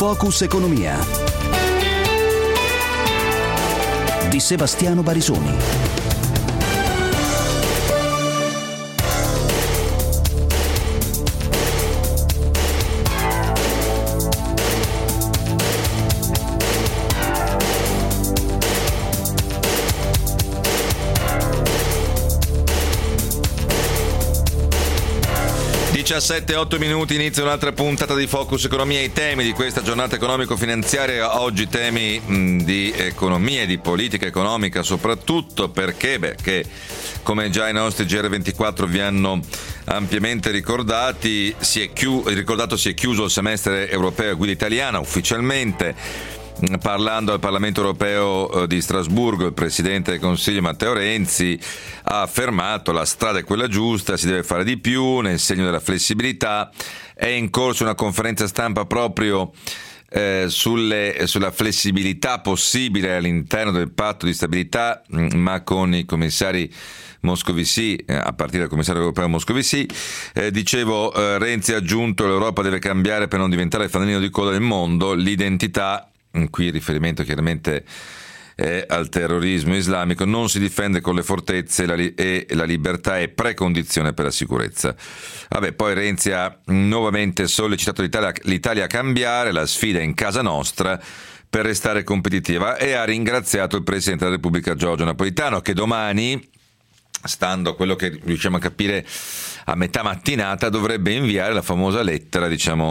Focus Economia di Sebastiano Barisoni. 17:08 minuti, inizia un'altra puntata di Focus Economia. I temi di questa giornata economico-finanziaria, oggi temi di economia e di politica economica, soprattutto perché come già i nostri GR24 vi hanno ampiamente ricordati, si è chiuso il semestre europeo a guida italiana ufficialmente. Parlando al Parlamento europeo di Strasburgo, il Presidente del Consiglio Matteo Renzi ha affermato: la strada è quella giusta, si deve fare di più nel segno della flessibilità. È in corso una conferenza stampa proprio sulla flessibilità possibile all'interno del patto di stabilità, ma con i commissari Moscovici, a partire dal commissario europeo Moscovici. Renzi ha aggiunto: l'Europa deve cambiare per non diventare il fanalino di coda del mondo, l'identità, qui il riferimento chiaramente è al terrorismo islamico, non si difende con le fortezze e la libertà è precondizione per la sicurezza. Poi Renzi ha nuovamente sollecitato l'Italia a cambiare, la sfida è in casa nostra per restare competitiva, e ha ringraziato il Presidente della Repubblica Giorgio Napolitano, che domani, stando a quello che riusciamo a capire a metà mattinata, dovrebbe inviare la famosa lettera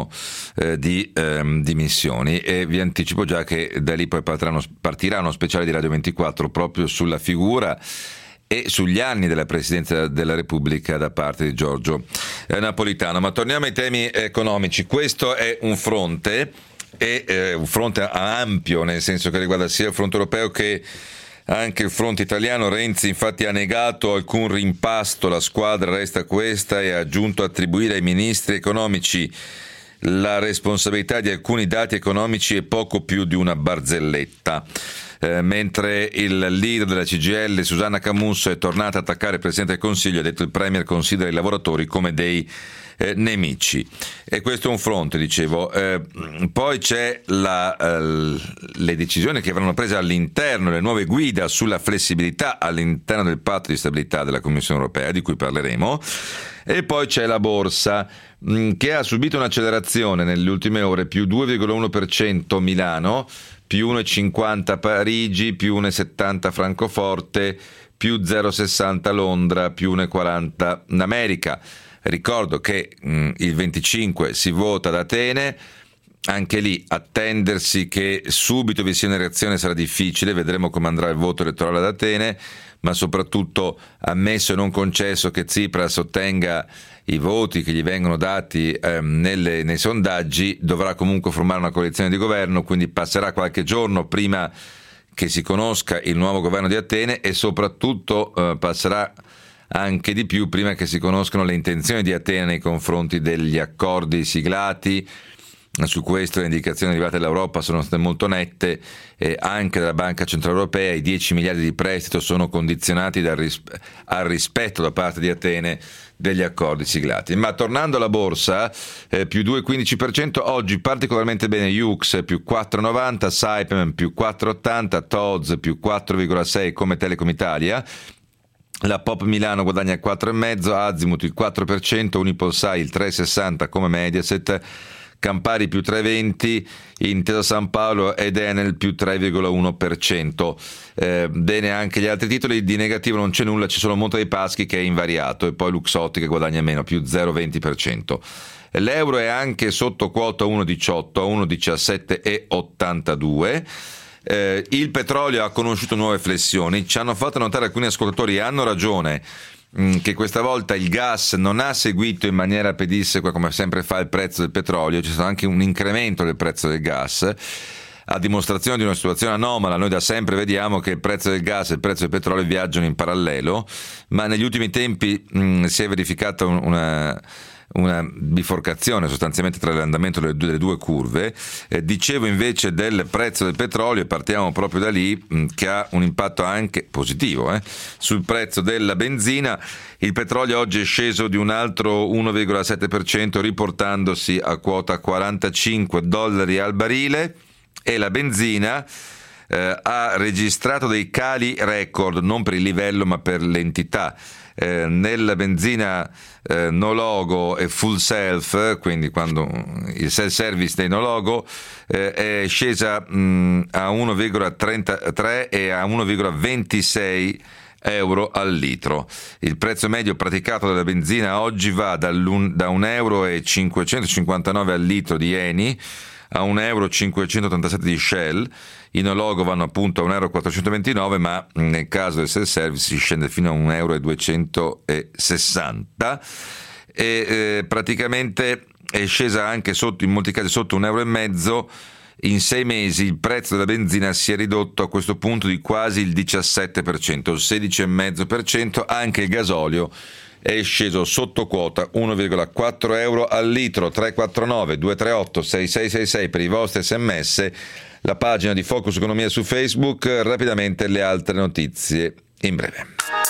di dimissioni, e vi anticipo già che da lì poi partirà uno speciale di Radio 24 proprio sulla figura e sugli anni della Presidenza della Repubblica da parte di Giorgio Napolitano. Ma torniamo ai temi economici. Questo è un fronte, un fronte ampio, nel senso che riguarda sia il fronte europeo che anche il fronte italiano. Renzi infatti ha negato alcun rimpasto, la squadra resta questa, e ha aggiunto: attribuire ai ministri economici la responsabilità di alcuni dati economici è poco più di una barzelletta. Mentre il leader della CGIL, Susanna Camusso, è tornata a attaccare il Presidente del Consiglio, ha detto: il Premier considera i lavoratori come dei nemici. E questo è un fronte, dicevo. Poi c'è le decisioni che verranno prese all'interno, le nuove guida sulla flessibilità all'interno del patto di stabilità della Commissione europea, di cui parleremo. E poi c'è la borsa, che ha subito un'accelerazione nelle ultime ore, più 2,1% Milano, più 1,50 Parigi, più 1,70 Francoforte, più 0,60 Londra, più 1,40 in America. Ricordo che il 25 si vota ad Atene, anche lì attendersi che subito vi sia una reazione sarà difficile, vedremo come andrà il voto elettorale ad Atene, ma soprattutto, ammesso e non concesso che Tsipras ottenga i voti che gli vengono dati nei sondaggi, dovrà comunque formare una coalizione di governo, quindi passerà qualche giorno prima che si conosca il nuovo governo di Atene, e soprattutto passerà anche di più prima che si conoscano le intenzioni di Atene nei confronti degli accordi siglati. Su questo le indicazioni arrivate dall'Europa sono state molto nette, e anche dalla Banca Centrale Europea. I 10 miliardi di prestito sono condizionati al rispetto da parte di Atene degli accordi siglati. Ma tornando alla borsa, più 2,15% oggi, particolarmente bene Yux più 4,90, Saipem più 4,80, TODS più 4,6 come Telecom Italia. La Pop Milano guadagna il 4,5, Azimut il 4%, Unipolsai il 3,60 come Mediaset, Campari più 3,20, Intesa San Paolo ed Enel più 3,1%. Bene anche gli altri titoli, di negativo non c'è nulla, c'è solo Monte dei Paschi che è invariato, e poi Luxottica che guadagna meno, più 0,20%. L'euro è anche sotto quota 1,18 a 1,1782. Il petrolio ha conosciuto nuove flessioni. Ci hanno fatto notare alcuni ascoltatori, hanno ragione, che questa volta il gas non ha seguito in maniera pedissequa come sempre fa il prezzo del petrolio. C'è stato anche un incremento del prezzo del gas, a dimostrazione di una situazione anomala. Noi da sempre vediamo che il prezzo del gas e il prezzo del petrolio viaggiano in parallelo, ma negli ultimi tempi si è verificata una biforcazione sostanzialmente tra l'andamento delle due curve. Dicevo invece del prezzo del petrolio, partiamo proprio da lì, che ha un impatto anche positivo sul prezzo della benzina. Il petrolio oggi è sceso di un altro 1,7%, riportandosi a quota $45 al barile, e la benzina ha registrato dei cali record, non per il livello ma per l'entità. Nella benzina no logo e full self, quindi quando il self service dei no logo, è scesa a 1,33 e a 1,26 euro al litro. Il prezzo medio praticato della benzina oggi va da 1,559 euro al litro di Eni a 1,587 euro di Shell. I no logo vanno appunto a 1,429 euro, ma nel caso del self service si scende fino a 1,260 euro, e praticamente è scesa anche sotto, in molti casi sotto 1,5 euro. In 6 mesi il prezzo della benzina si è ridotto a questo punto di quasi il 17%, il 16,5%. Anche il gasolio è sceso sotto quota, 1,4 euro al litro. 349 238 6666 per i vostri sms, la pagina di Focus Economia su Facebook. Rapidamente le altre notizie in breve.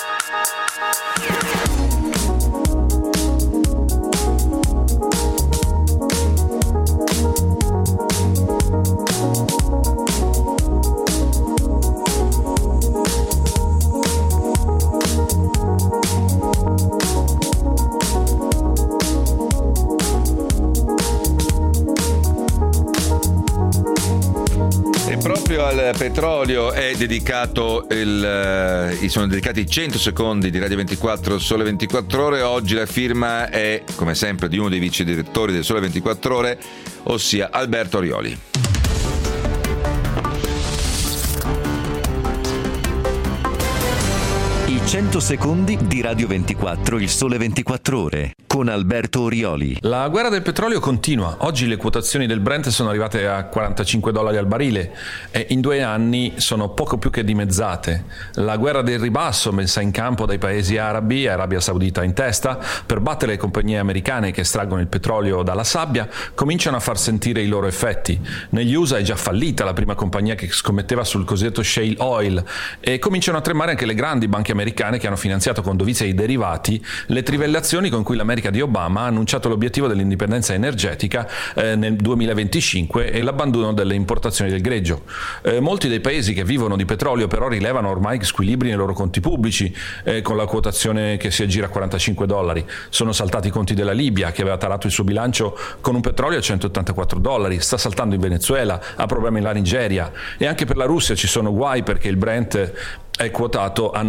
Al petrolio è dedicato sono dedicati i 100 secondi di Radio 24 Sole 24 Ore. Oggi la firma è, come sempre, di uno dei vice direttori del Sole 24 Ore, ossia Alberto Orioli. I 100 secondi di Radio 24, il Sole 24 Ore, con Alberto Orioli. La guerra del petrolio continua. Oggi le quotazioni del Brent sono arrivate a $45 al barile e in 2 anni sono poco più che dimezzate. La guerra del ribasso, messa in campo dai paesi arabi, Arabia Saudita in testa, per battere le compagnie americane che estraggono il petrolio dalla sabbia, cominciano a far sentire i loro effetti. Negli USA è già fallita la prima compagnia che scommetteva sul cosiddetto shale oil, e cominciano a tremare anche le grandi banche americane che hanno finanziato con dovizia i derivati le trivellazioni con cui l'America di Obama ha annunciato l'obiettivo dell'indipendenza energetica nel 2025 e l'abbandono delle importazioni del greggio. Molti dei paesi che vivono di petrolio però rilevano ormai squilibri nei loro conti pubblici, con la quotazione che si aggira a $45. Sono saltati i conti della Libia, che aveva tarato il suo bilancio con un petrolio a $184, sta saltando in Venezuela, ha problemi la Nigeria, e anche per la Russia ci sono guai perché il Brent è quotato a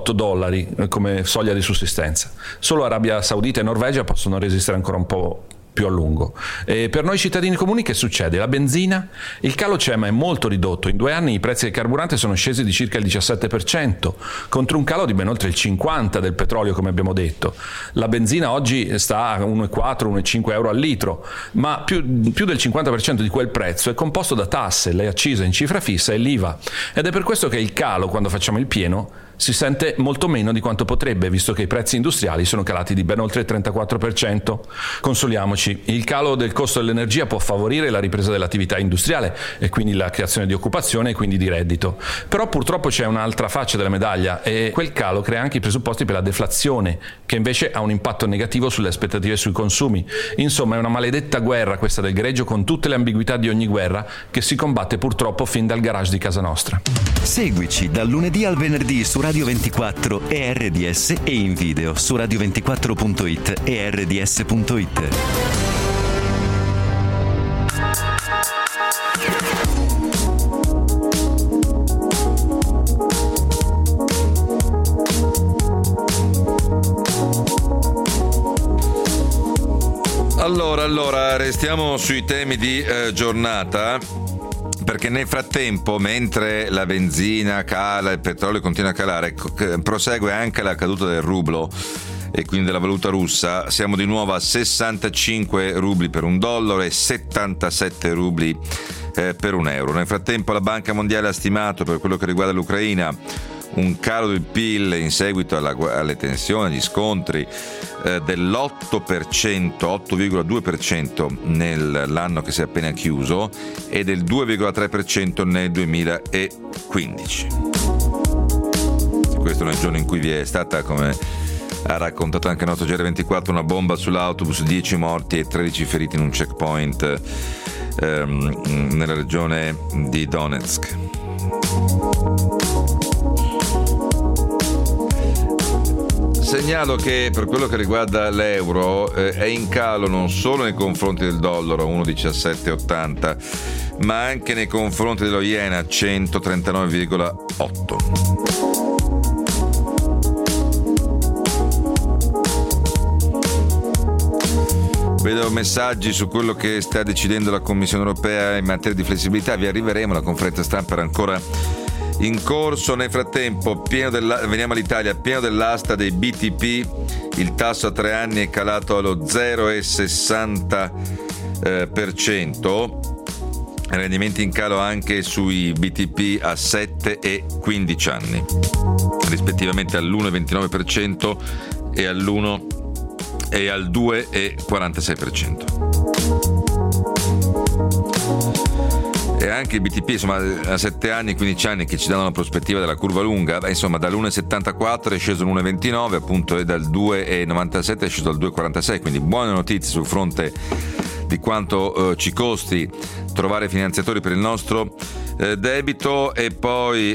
$98 come soglia di sussistenza. Solo Arabia Saudita e Norvegia possono resistere ancora un po' più a lungo. E per noi cittadini comuni che succede? La benzina? Il calo c'è, ma è molto ridotto. In 2 anni i prezzi del carburante sono scesi di circa il 17%, contro un calo di ben oltre il 50% del petrolio, come abbiamo detto. La benzina oggi sta a 1,4-1,5 euro al litro, ma più del 50% di quel prezzo è composto da tasse, le accise in cifra fissa e l'IVA. Ed è per questo che il calo, quando facciamo il pieno, si sente molto meno di quanto potrebbe, visto che i prezzi industriali sono calati di ben oltre il 34%. Consoliamoci, il calo del costo dell'energia può favorire la ripresa dell'attività industriale e quindi la creazione di occupazione e quindi di reddito. Però purtroppo c'è un'altra faccia della medaglia, e quel calo crea anche i presupposti per la deflazione, che invece ha un impatto negativo sulle aspettative e sui consumi. Insomma, è una maledetta guerra questa del greggio, con tutte le ambiguità di ogni guerra, che si combatte purtroppo fin dal garage di casa nostra. Seguici dal lunedì al venerdì su Radio 24 e RDS, e in video su radio24.it e rds.it. Allora, restiamo sui temi di giornata, perché nel frattempo, mentre la benzina cala, il petrolio continua a calare, prosegue anche la caduta del rublo e quindi della valuta russa. Siamo di nuovo a 65 rubli per $1 e 77 rubli per €1. Nel frattempo la Banca Mondiale ha stimato, per quello che riguarda l'Ucraina, un calo del PIL in seguito alle tensioni, agli scontri dell'8%, 8,2% nell'anno che si è appena chiuso e del 2,3% nel 2015. Questo nel giorno in cui vi è stata, come ha raccontato anche il nostro GR24, una bomba sull'autobus, 10 morti e 13 feriti in un checkpoint nella regione di Donetsk. Segnalo che per quello che riguarda l'euro è in calo non solo nei confronti del dollaro 1,1780, ma anche nei confronti dello yen a 139,8. Vedo messaggi su quello che sta decidendo la Commissione europea in materia di flessibilità. Vi arriveremo, la conferenza stampa era ancora in corso. Nel frattempo, veniamo all'Italia, pieno dell'asta dei BTP, il tasso a 3 anni è calato allo 0,60%, rendimenti in calo anche sui BTP a 7 e 15 anni, rispettivamente all'1,29% e all'1 e al 2,46%. E anche i BTP, insomma, a 7 anni e 15 anni, che ci danno una prospettiva della curva lunga, insomma, dall'1,74 è sceso all'1,29, appunto, e dal 2,97 è sceso al 2,46, quindi buone notizie sul fronte di quanto ci costi trovare finanziatori per il nostro debito. E poi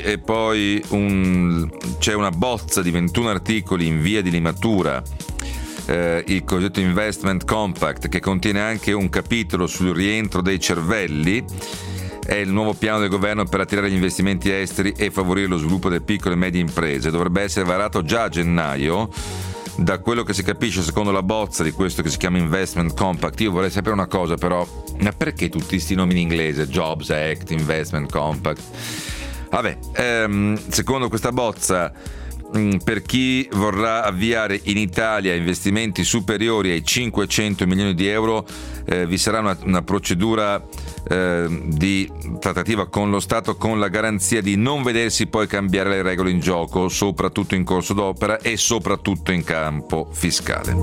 c'è una bozza di 21 articoli in via di limatura, il cosiddetto Investment Compact, che contiene anche un capitolo sul rientro dei cervelli. È il nuovo piano del governo per attirare gli investimenti esteri e favorire lo sviluppo delle piccole e medie imprese. Dovrebbe essere varato già a gennaio. Da quello che si capisce, secondo la bozza di questo che si chiama Investment Compact, io vorrei sapere una cosa però, ma perché tutti questi nomi in inglese? Jobs Act, Investment Compact. Vabbè, secondo questa bozza, per chi vorrà avviare in Italia investimenti superiori ai 500 milioni di euro, vi sarà una procedura di trattativa con lo Stato, con la garanzia di non vedersi poi cambiare le regole in gioco, soprattutto in corso d'opera e soprattutto in campo fiscale.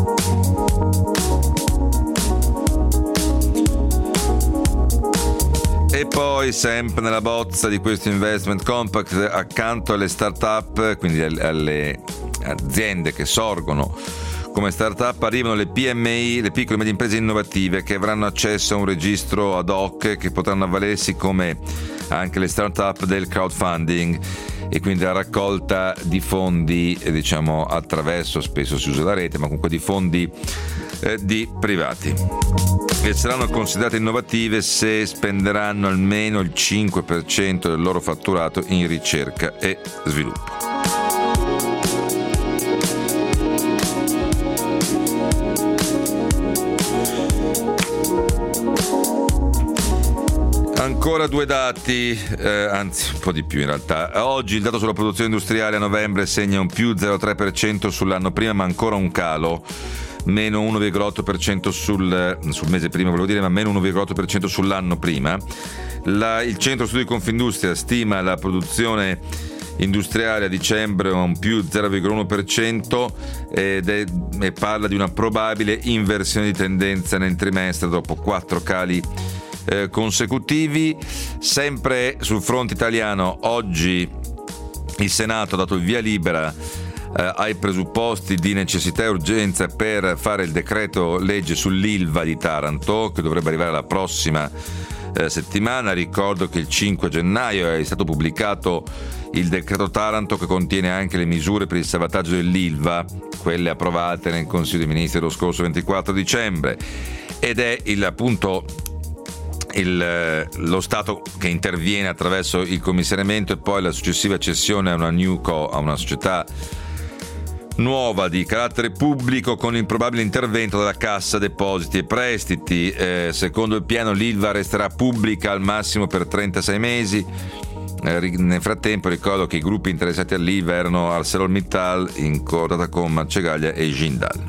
E poi, sempre nella bozza di questo Investment Compact, accanto alle start-up, quindi alle aziende che sorgono come start-up, arrivano le PMI, le piccole e medie imprese innovative, che avranno accesso a un registro ad hoc, che potranno avvalersi, come anche le start-up, del crowdfunding, e quindi la raccolta di fondi, diciamo, attraverso, spesso si usa la rete, ma comunque di fondi di privati, e saranno considerate innovative se spenderanno almeno il 5% del loro fatturato in ricerca e sviluppo. Ancora 2 dati, anzi un po' di più in realtà. Oggi il dato sulla produzione industriale a novembre segna un più 0,3% sull'anno prima, ma ancora un calo, meno 1,8% sul mese prima, volevo dire, ma meno 1,8% sull'anno prima. Il centro studi Confindustria stima la produzione industriale a dicembre a un più 0,1% e parla di una probabile inversione di tendenza nel trimestre dopo 4 cali consecutivi. Sempre sul fronte italiano, oggi il Senato ha dato il via libera ai presupposti di necessità e urgenza per fare il decreto legge sull'Ilva di Taranto, che dovrebbe arrivare la prossima settimana. Ricordo che il 5 gennaio è stato pubblicato il decreto Taranto, che contiene anche le misure per il salvataggio dell'Ilva, quelle approvate nel Consiglio dei Ministri lo scorso 24 dicembre, ed è lo Stato che interviene attraverso il commissariamento e poi la successiva cessione a una società nuova di carattere pubblico, con il probabile intervento della Cassa Depositi e Prestiti. Secondo il piano, l'Ilva resterà pubblica al massimo per 36 mesi. Nel frattempo ricordo che i gruppi interessati all'Ilva erano ArcelorMittal, in cordata con Marcegaglia e Jindal.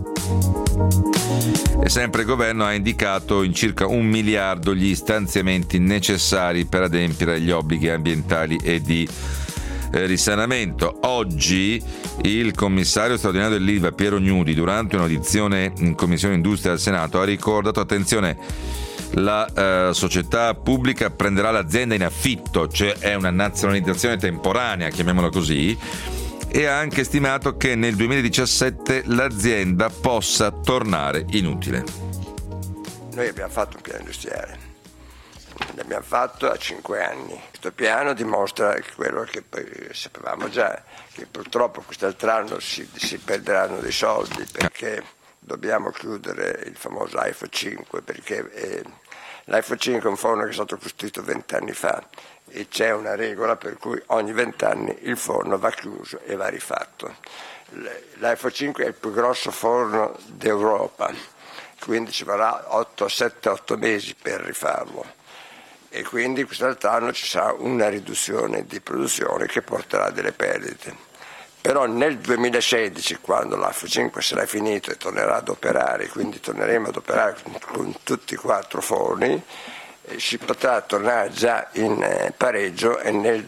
E sempre il governo ha indicato in circa 1 miliardo gli stanziamenti necessari per adempiere agli obblighi ambientali e di risanamento. Oggi il commissario straordinario dell'Ilva Piero Gnudi, durante un'audizione in Commissione Industria al Senato, ha ricordato, attenzione, la società pubblica prenderà l'azienda in affitto, cioè è una nazionalizzazione temporanea, chiamiamola così, e ha anche stimato che nel 2017 l'azienda possa tornare inutile. Noi abbiamo fatto un piano industriale, l'abbiamo fatto a 5 anni. Questo piano dimostra quello che poi sapevamo già, che purtroppo quest'altro anno si perderanno dei soldi perché dobbiamo chiudere il famoso iPhone 5, perché l'iPhone 5 è un forno che è stato costruito 20 anni fa e c'è una regola per cui ogni 20 anni il forno va chiuso e va rifatto. L'iPhone 5 è il più grosso forno d'Europa, quindi ci vorrà 7-8 mesi per rifarlo e quindi quest'altro anno ci sarà una riduzione di produzione che porterà delle perdite. Però nel 2016, quando l'iPhone 5 sarà finito e tornerà ad operare, quindi torneremo ad operare con tutti i 4 forni, si potrà tornare già in pareggio e nel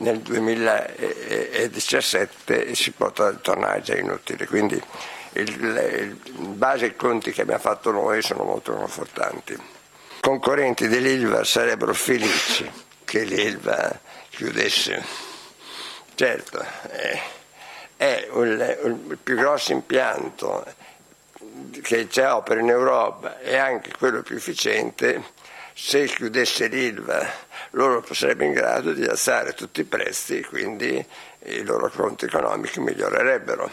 2017 si potrà tornare già inutile. Quindi in base ai conti che abbiamo fatto noi sono molto confortanti. Concorrenti dell'Ilva sarebbero felici che l'Ilva chiudesse. Certo, è il più grosso impianto che c'è opera in Europa e anche quello più efficiente. Se chiudesse l'Ilva loro sarebbero in grado di alzare tutti i prezzi e quindi i loro conti economici migliorerebbero.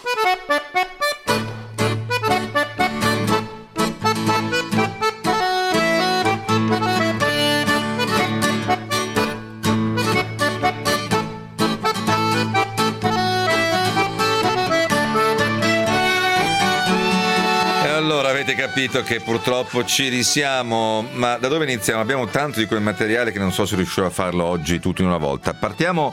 Avete capito che purtroppo ci risiamo, ma da dove iniziamo? Abbiamo tanto di quel materiale che non so se riuscirò a farlo oggi tutto in una volta. Partiamo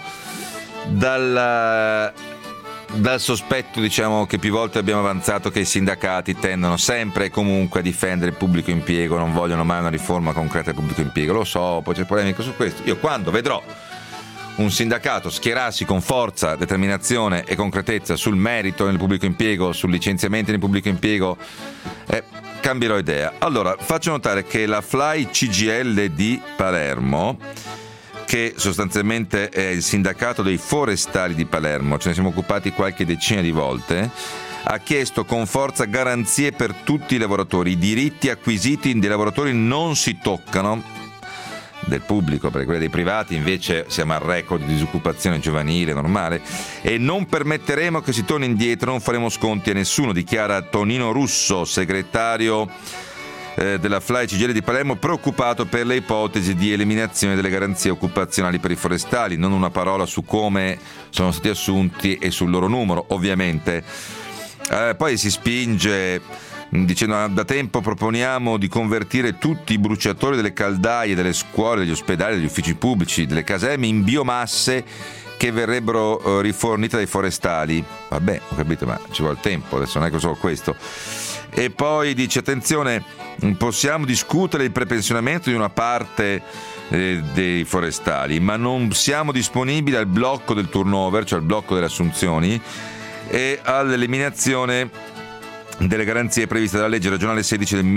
dal sospetto, diciamo, che più volte abbiamo avanzato, che i sindacati tendono sempre e comunque a difendere il pubblico impiego, non vogliono mai una riforma concreta del pubblico impiego. Lo so, poi c'è polemica su questo. Io quando vedrò un sindacato schierarsi con forza, determinazione e concretezza sul merito nel pubblico impiego, sul licenziamento nel pubblico impiego, cambierò idea. Allora, faccio notare che la Fly CGIL di Palermo, che sostanzialmente è il sindacato dei forestali di Palermo, ce ne siamo occupati qualche decina di volte, ha chiesto con forza garanzie per tutti i lavoratori. I diritti acquisiti dei lavoratori non si toccano, del pubblico, perché quelli dei privati invece siamo al record di disoccupazione giovanile normale, e non permetteremo che si torni indietro, non faremo sconti a nessuno, dichiara Tonino Russo, segretario della Fly CGIL di Palermo, preoccupato per le ipotesi di eliminazione delle garanzie occupazionali per i forestali. Non una parola su come sono stati assunti e sul loro numero, ovviamente. Poi si spinge dicendo: da tempo proponiamo di convertire tutti i bruciatori delle caldaie, delle scuole, degli ospedali, degli uffici pubblici, delle caserme in biomasse che verrebbero rifornite dai forestali. Vabbè, ho capito, ma ci vuole tempo, adesso non è che so questo. E poi dice: attenzione, possiamo discutere il prepensionamento di una parte dei forestali, ma non siamo disponibili al blocco del turnover, cioè al blocco delle assunzioni, e all'eliminazione delle garanzie previste dalla legge regionale 16 del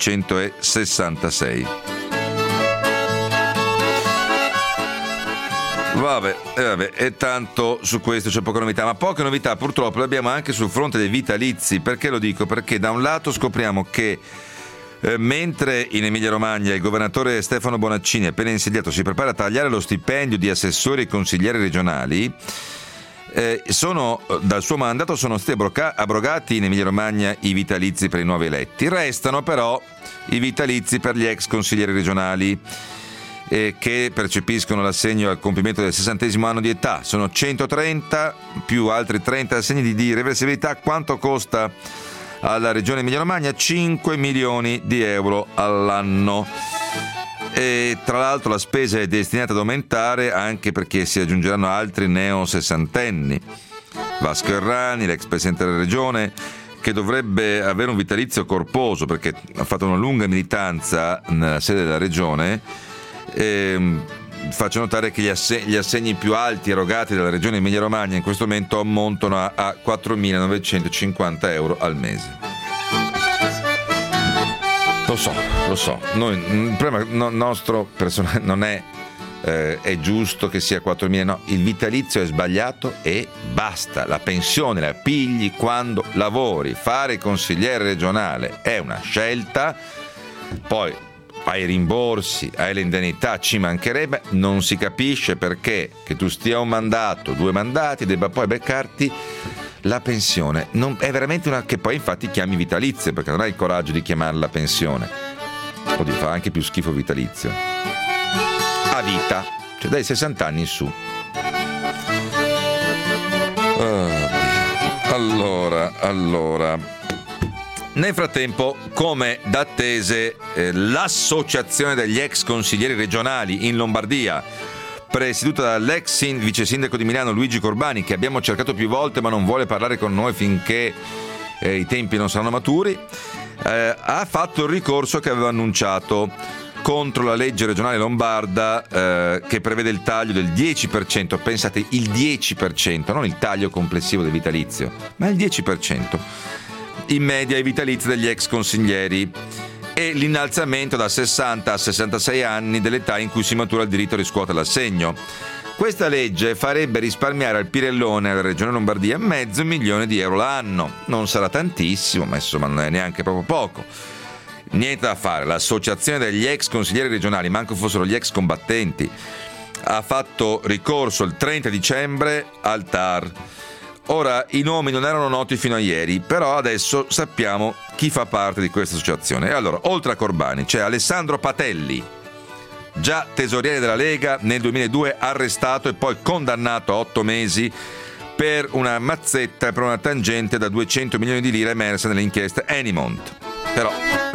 1966. Vabbè, e tanto su questo c'è poca novità, ma poche novità purtroppo le abbiamo anche sul fronte dei vitalizi. Perché lo dico? Perché da un lato scopriamo che mentre in Emilia-Romagna il governatore Stefano Bonaccini, appena insediato, si prepara a tagliare lo stipendio di assessori e consiglieri regionali, dal suo mandato sono stati abrogati in Emilia-Romagna i vitalizi per i nuovi eletti. Restano però i vitalizi per gli ex consiglieri regionali che percepiscono l'assegno al compimento del 60° anno di età. Sono 130 più altri 30 assegni di reversibilità. Quanto costa alla regione Emilia-Romagna? 5 milioni di euro all'anno. E tra l'altro la spesa è destinata ad aumentare anche perché si aggiungeranno altri neo-sessantenni. Vasco Errani, l'ex presidente della regione, che dovrebbe avere un vitalizio corposo perché ha fatto una lunga militanza nella sede della regione, faccio notare che gli assegni più alti erogati dalla regione Emilia-Romagna in questo momento ammontano a 4.950 euro al mese. Lo so. Il problema nostro personale non è giusto che sia 4.000, no, il vitalizio è sbagliato e basta. La pensione la pigli quando lavori. Fare il consigliere regionale è una scelta, poi hai rimborsi, hai le indennità, ci mancherebbe. Non si capisce perché che tu stia un mandato, 2 mandati, debba poi beccarti la pensione. È veramente una che poi infatti chiami vitalizio, perché non hai il coraggio di chiamarla pensione. Oddio, fa anche più schifo vitalizio. A vita, cioè dai 60 anni in su. Allora. Nel frattempo, come d'attese, l'associazione degli ex consiglieri regionali in Lombardia, presieduta dall'ex vice sindaco di Milano Luigi Corbani, che abbiamo cercato più volte ma non vuole parlare con noi finché i tempi non saranno maturi, ha fatto il ricorso che aveva annunciato contro la legge regionale lombarda che prevede il taglio del 10%, pensate il 10%, non il taglio complessivo del vitalizio, ma il 10% in media ai vitalizi degli ex consiglieri e l'innalzamento da 60 a 66 anni dell'età in cui si matura il diritto a riscuotere l'assegno. Questa legge farebbe risparmiare al Pirellone e alla Regione Lombardia $500,000 l'anno. Non sarà tantissimo, ma insomma non è neanche proprio poco. Niente da fare, l'associazione degli ex consiglieri regionali, manco fossero gli ex combattenti, ha fatto ricorso il 30 dicembre al TAR. Ora, i nomi non erano noti fino a ieri, però adesso sappiamo chi fa parte di questa associazione. E allora, oltre a Corbani, c'è Alessandro Patelli, già tesoriere della Lega, nel 2002 arrestato e poi condannato a 8 mesi per una mazzetta e per una tangente da $200 milioni emersa nelle inchieste Enimont. Però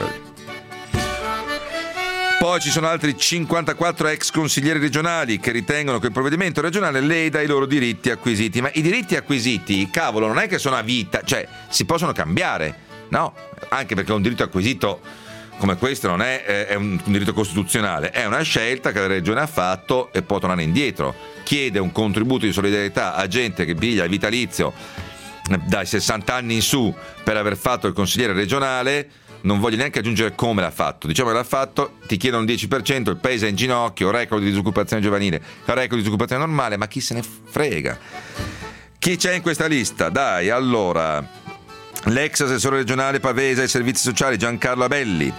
poi ci sono altri 54 ex consiglieri regionali che ritengono che il provvedimento regionale leda i loro diritti acquisiti. Ma i diritti acquisiti, cavolo, non è che sono a vita, cioè si possono cambiare, no? Anche perché un diritto acquisito come questo non è un diritto costituzionale, è una scelta che la regione ha fatto e può tornare indietro. Chiede un contributo di solidarietà a gente che piglia il vitalizio dai 60 anni in su per aver fatto il consigliere regionale. Non voglio neanche aggiungere come l'ha fatto, diciamo che l'ha fatto, ti chiedono il 10%, il paese è in ginocchio, record di disoccupazione giovanile, record di disoccupazione normale, ma chi se ne frega? Chi c'è in questa lista? Dai, allora, l'ex assessore regionale Pavese ai servizi sociali Giancarlo Abelli,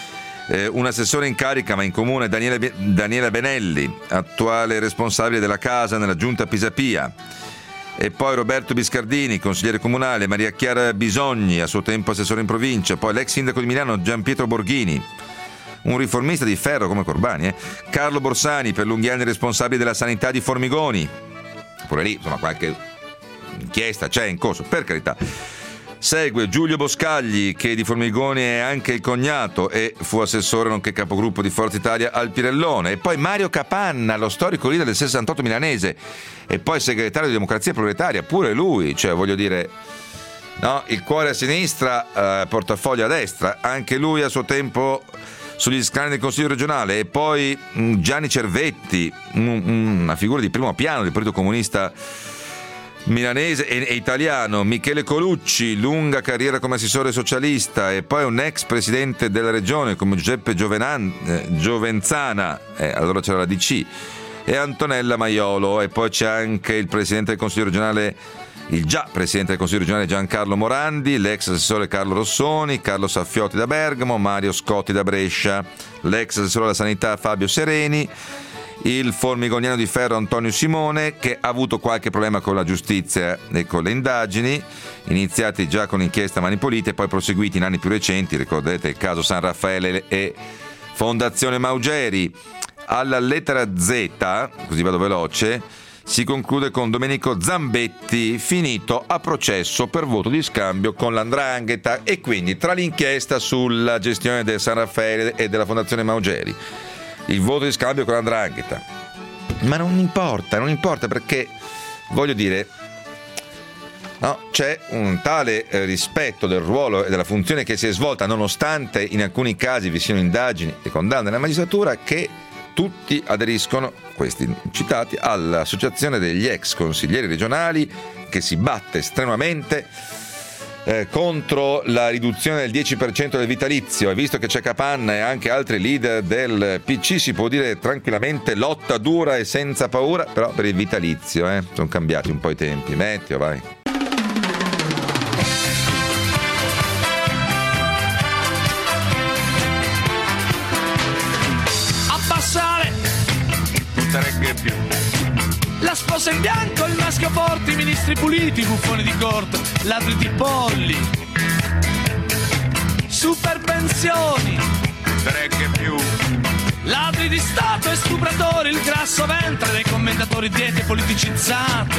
un assessore in carica ma in comune Daniela Benelli, attuale responsabile della casa nella giunta Pisapia, e poi Roberto Biscardini, consigliere comunale, Maria Chiara Bisogni, a suo tempo assessore in provincia, poi l'ex sindaco di Milano Gianpietro Borghini, un riformista di ferro come Corbani, Carlo Borsani, per lunghi anni responsabile della sanità di Formigoni, pure lì insomma qualche inchiesta c'è in corso, per carità. Segue Giulio Boscagli, che di Formigoni è anche il cognato e fu assessore nonché capogruppo di Forza Italia al Pirellone, e poi Mario Capanna, lo storico leader del 68 milanese e poi segretario di Democrazia Proletaria, pure lui, cioè voglio dire, no, il cuore a sinistra, portafoglio a destra, anche lui a suo tempo sugli scranni del Consiglio regionale, e poi Gianni Cervetti, una figura di primo piano del Partito Comunista milanese e italiano, Michele Colucci, lunga carriera come assessore socialista, e poi un ex presidente della regione come Giuseppe Giovenzana, allora c'era la DC, e Antonella Maiolo, e poi c'è anche il presidente del Consiglio regionale, il già presidente del Consiglio regionale Giancarlo Morandi, l'ex assessore Carlo Rossoni, Carlo Saffiotti da Bergamo, Mario Scotti da Brescia, l'ex assessore alla sanità Fabio Sereni, il formigoniano di ferro Antonio Simone, che ha avuto qualche problema con la giustizia e con le indagini, iniziati già con inchiesta Mani Pulite e poi proseguiti in anni più recenti, ricordate il caso San Raffaele e Fondazione Maugeri. Alla lettera Z, così vado veloce, si conclude con Domenico Zambetti, finito a processo per voto di scambio con l''ndrangheta, e quindi tra l'inchiesta sulla gestione del San Raffaele e della Fondazione Maugeri, il voto di scambio con l''ndrangheta, ma non importa perché voglio dire, no, c'è un tale rispetto del ruolo e della funzione che si è svolta, nonostante in alcuni casi vi siano indagini e condanne della magistratura, che tutti aderiscono, questi citati, all'associazione degli ex consiglieri regionali che si batte strenuamente contro la riduzione del 10% del vitalizio, e visto che c'è Capanna e anche altri leader del PC si può dire tranquillamente lotta dura e senza paura, però per il vitalizio sono cambiati un po' i tempi. Mettio, vai. Abbassare Tutta reggae più. la sposa in bianco, il maschio forte, i ministri puliti, i buffoni di corte, ladri di polli, super pensioni, Reggae più. ladri di Stato e stupratori, il grasso ventre dei commentatori, diete politicizzate,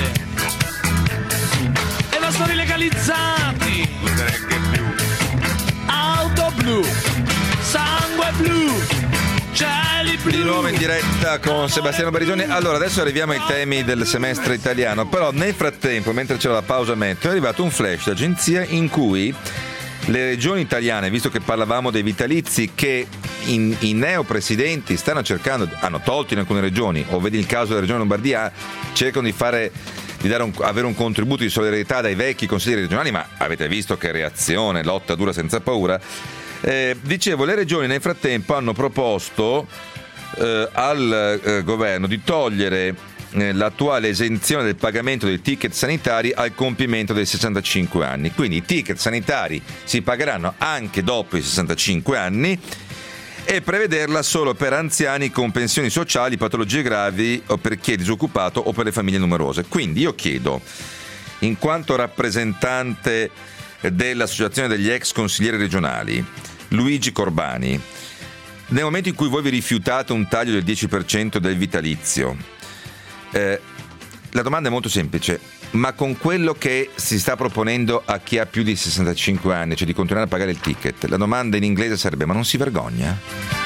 evasori legalizzati, Reggae più. auto blu, sangue blu, cieli blu. Di nuovo in diretta con Sebastiano Barigioni. Allora, adesso arriviamo ai temi del semestre italiano, però nel frattempo, mentre c'era la pausa meteo, è arrivato un flash d'agenzia in cui le regioni italiane, visto che parlavamo dei vitalizi che i neopresidenti stanno cercando, hanno tolto in alcune regioni, o vedi il caso della regione Lombardia, cercano di avere un contributo di solidarietà dai vecchi consiglieri regionali, ma avete visto che reazione, lotta dura senza paura. Dicevo, le regioni nel frattempo hanno proposto al governo di togliere l'attuale esenzione del pagamento dei ticket sanitari al compimento dei 65 anni. Quindi i ticket sanitari si pagheranno anche dopo i 65 anni, e prevederla solo per anziani con pensioni sociali, patologie gravi, o per chi è disoccupato o per le famiglie numerose. Quindi io chiedo, in quanto rappresentante dell'associazione degli ex consiglieri regionali, Luigi Corbani, nel momento in cui voi vi rifiutate un taglio del 10% del vitalizio, la domanda è molto semplice: ma con quello che si sta proponendo a chi ha più di 65 anni, cioè di continuare a pagare il ticket, la domanda in inglese sarebbe: ma non si vergogna?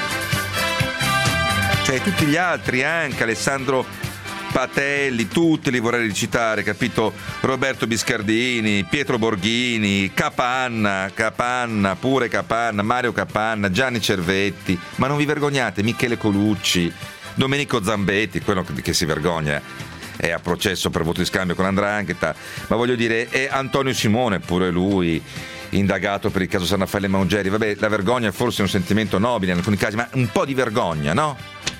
Cioè tutti gli altri, anche Alessandro Patelli, tutti li vorrei recitare, capito? Roberto Biscardini, Pietro Borghini, Capanna, pure Capanna, Mario Capanna, Gianni Cervetti, ma non vi vergognate? Michele Colucci, Domenico Zambetti, quello che si vergogna è a processo per voto di scambio con l'Andrangheta, ma voglio dire, è Antonio Simone, pure lui indagato per il caso San Raffaele Maugeri. Vabbè, la vergogna è forse un sentimento nobile in alcuni casi, ma un po' di vergogna, no?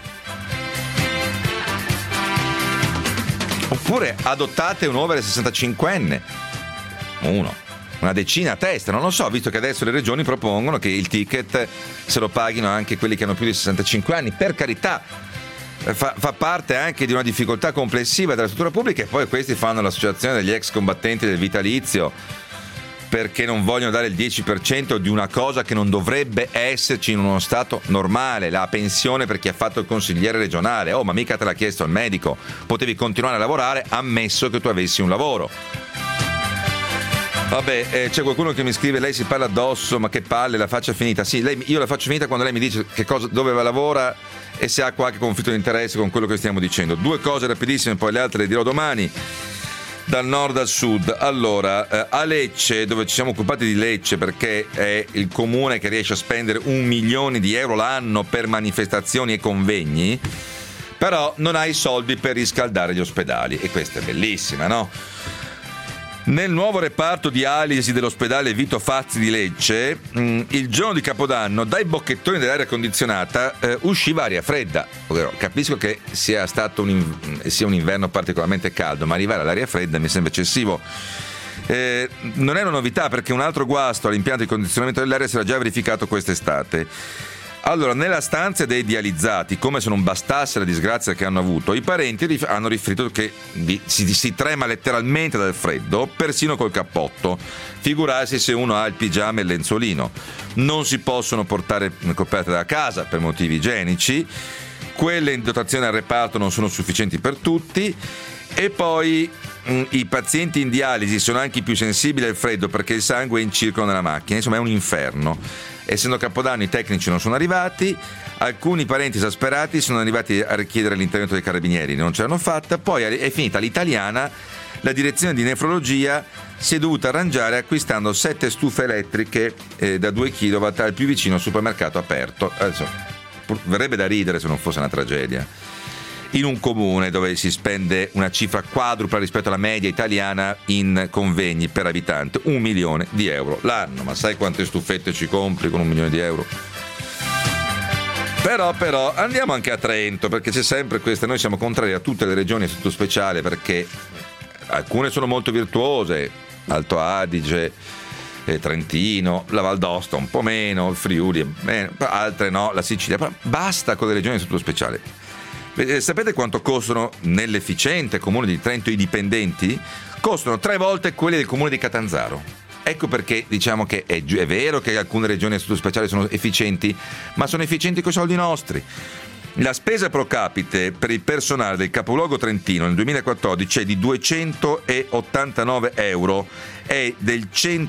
Oppure adottate un over 65enne, una decina a testa, non lo so, visto che adesso le regioni propongono che il ticket se lo paghino anche quelli che hanno più di 65 anni, per carità, fa parte anche di una difficoltà complessiva della struttura pubblica, e poi questi fanno l'associazione degli ex combattenti del vitalizio perché non vogliono dare il 10% di una cosa che non dovrebbe esserci in uno stato normale, la pensione per chi ha fatto il consigliere regionale. Oh, ma mica te l'ha chiesto il medico, potevi continuare a lavorare ammesso che tu avessi un lavoro. Vabbè, c'è qualcuno che mi scrive: lei si parla addosso, ma che palle, la faccia finita. Sì, io la faccio finita quando lei mi dice dove lavora e se ha qualche conflitto di interesse con quello che stiamo dicendo. Due cose rapidissime, poi le altre le dirò domani. Dal nord al sud. Allora, a Lecce, dove ci siamo occupati di Lecce perché è il comune che riesce a spendere 1 milione di euro l'anno per manifestazioni e convegni, però non ha i soldi per riscaldare gli ospedali, e questa è bellissima, no? Nel nuovo reparto dialisi dell'ospedale Vito Fazzi di Lecce, il giorno di Capodanno dai bocchettoni dell'aria condizionata usciva aria fredda. Capisco che sia un inverno particolarmente caldo, ma arrivare all'aria fredda mi sembra eccessivo. Non è una novità, perché un altro guasto all'impianto di condizionamento dell'aria si era già verificato quest'estate. Allora, nella stanza dei dializzati, come se non bastasse la disgrazia che hanno avuto, i parenti hanno riferito che si trema letteralmente dal freddo, persino col cappotto. Figurarsi se uno ha il pigiama e il lenzolino. Non si possono portare coperte da casa per motivi igienici, quelle in dotazione al reparto non sono sufficienti per tutti, e poi i pazienti in dialisi sono anche i più sensibili al freddo perché il sangue è in circolo nella macchina. Insomma, è un inferno. Essendo Capodanno, i tecnici non sono arrivati, alcuni parenti esasperati sono arrivati a richiedere l'intervento dei carabinieri, non ce l'hanno fatta. Poi è finita l'italiana, la direzione di nefrologia si è dovuta arrangiare acquistando 7 stufe elettriche da 2 kW al più vicino supermercato aperto. Adesso verrebbe da ridere se non fosse una tragedia. In un comune dove si spende una cifra quadrupla rispetto alla media italiana in convegni per abitante, 1 milione di euro l'anno. Ma sai quante stufette ci compri con 1 milione di euro? Però andiamo anche a Trento, perché c'è sempre questa. Noi siamo contrari a tutte le regioni a statuto speciale, perché alcune sono molto virtuose, Alto Adige, Trentino, la Val d'Aosta un po' meno, il Friuli meno, altre no, la Sicilia. Però basta con le regioni a statuto speciale. Sapete quanto costano nell'efficiente comune di Trento i dipendenti? Costano 3 volte quelli del comune di Catanzaro. Ecco perché diciamo che è vero che alcune regioni a statuto speciale sono efficienti, ma sono efficienti coi soldi nostri. La spesa pro capite per il personale del capoluogo trentino nel 2014 è di 289 euro, è del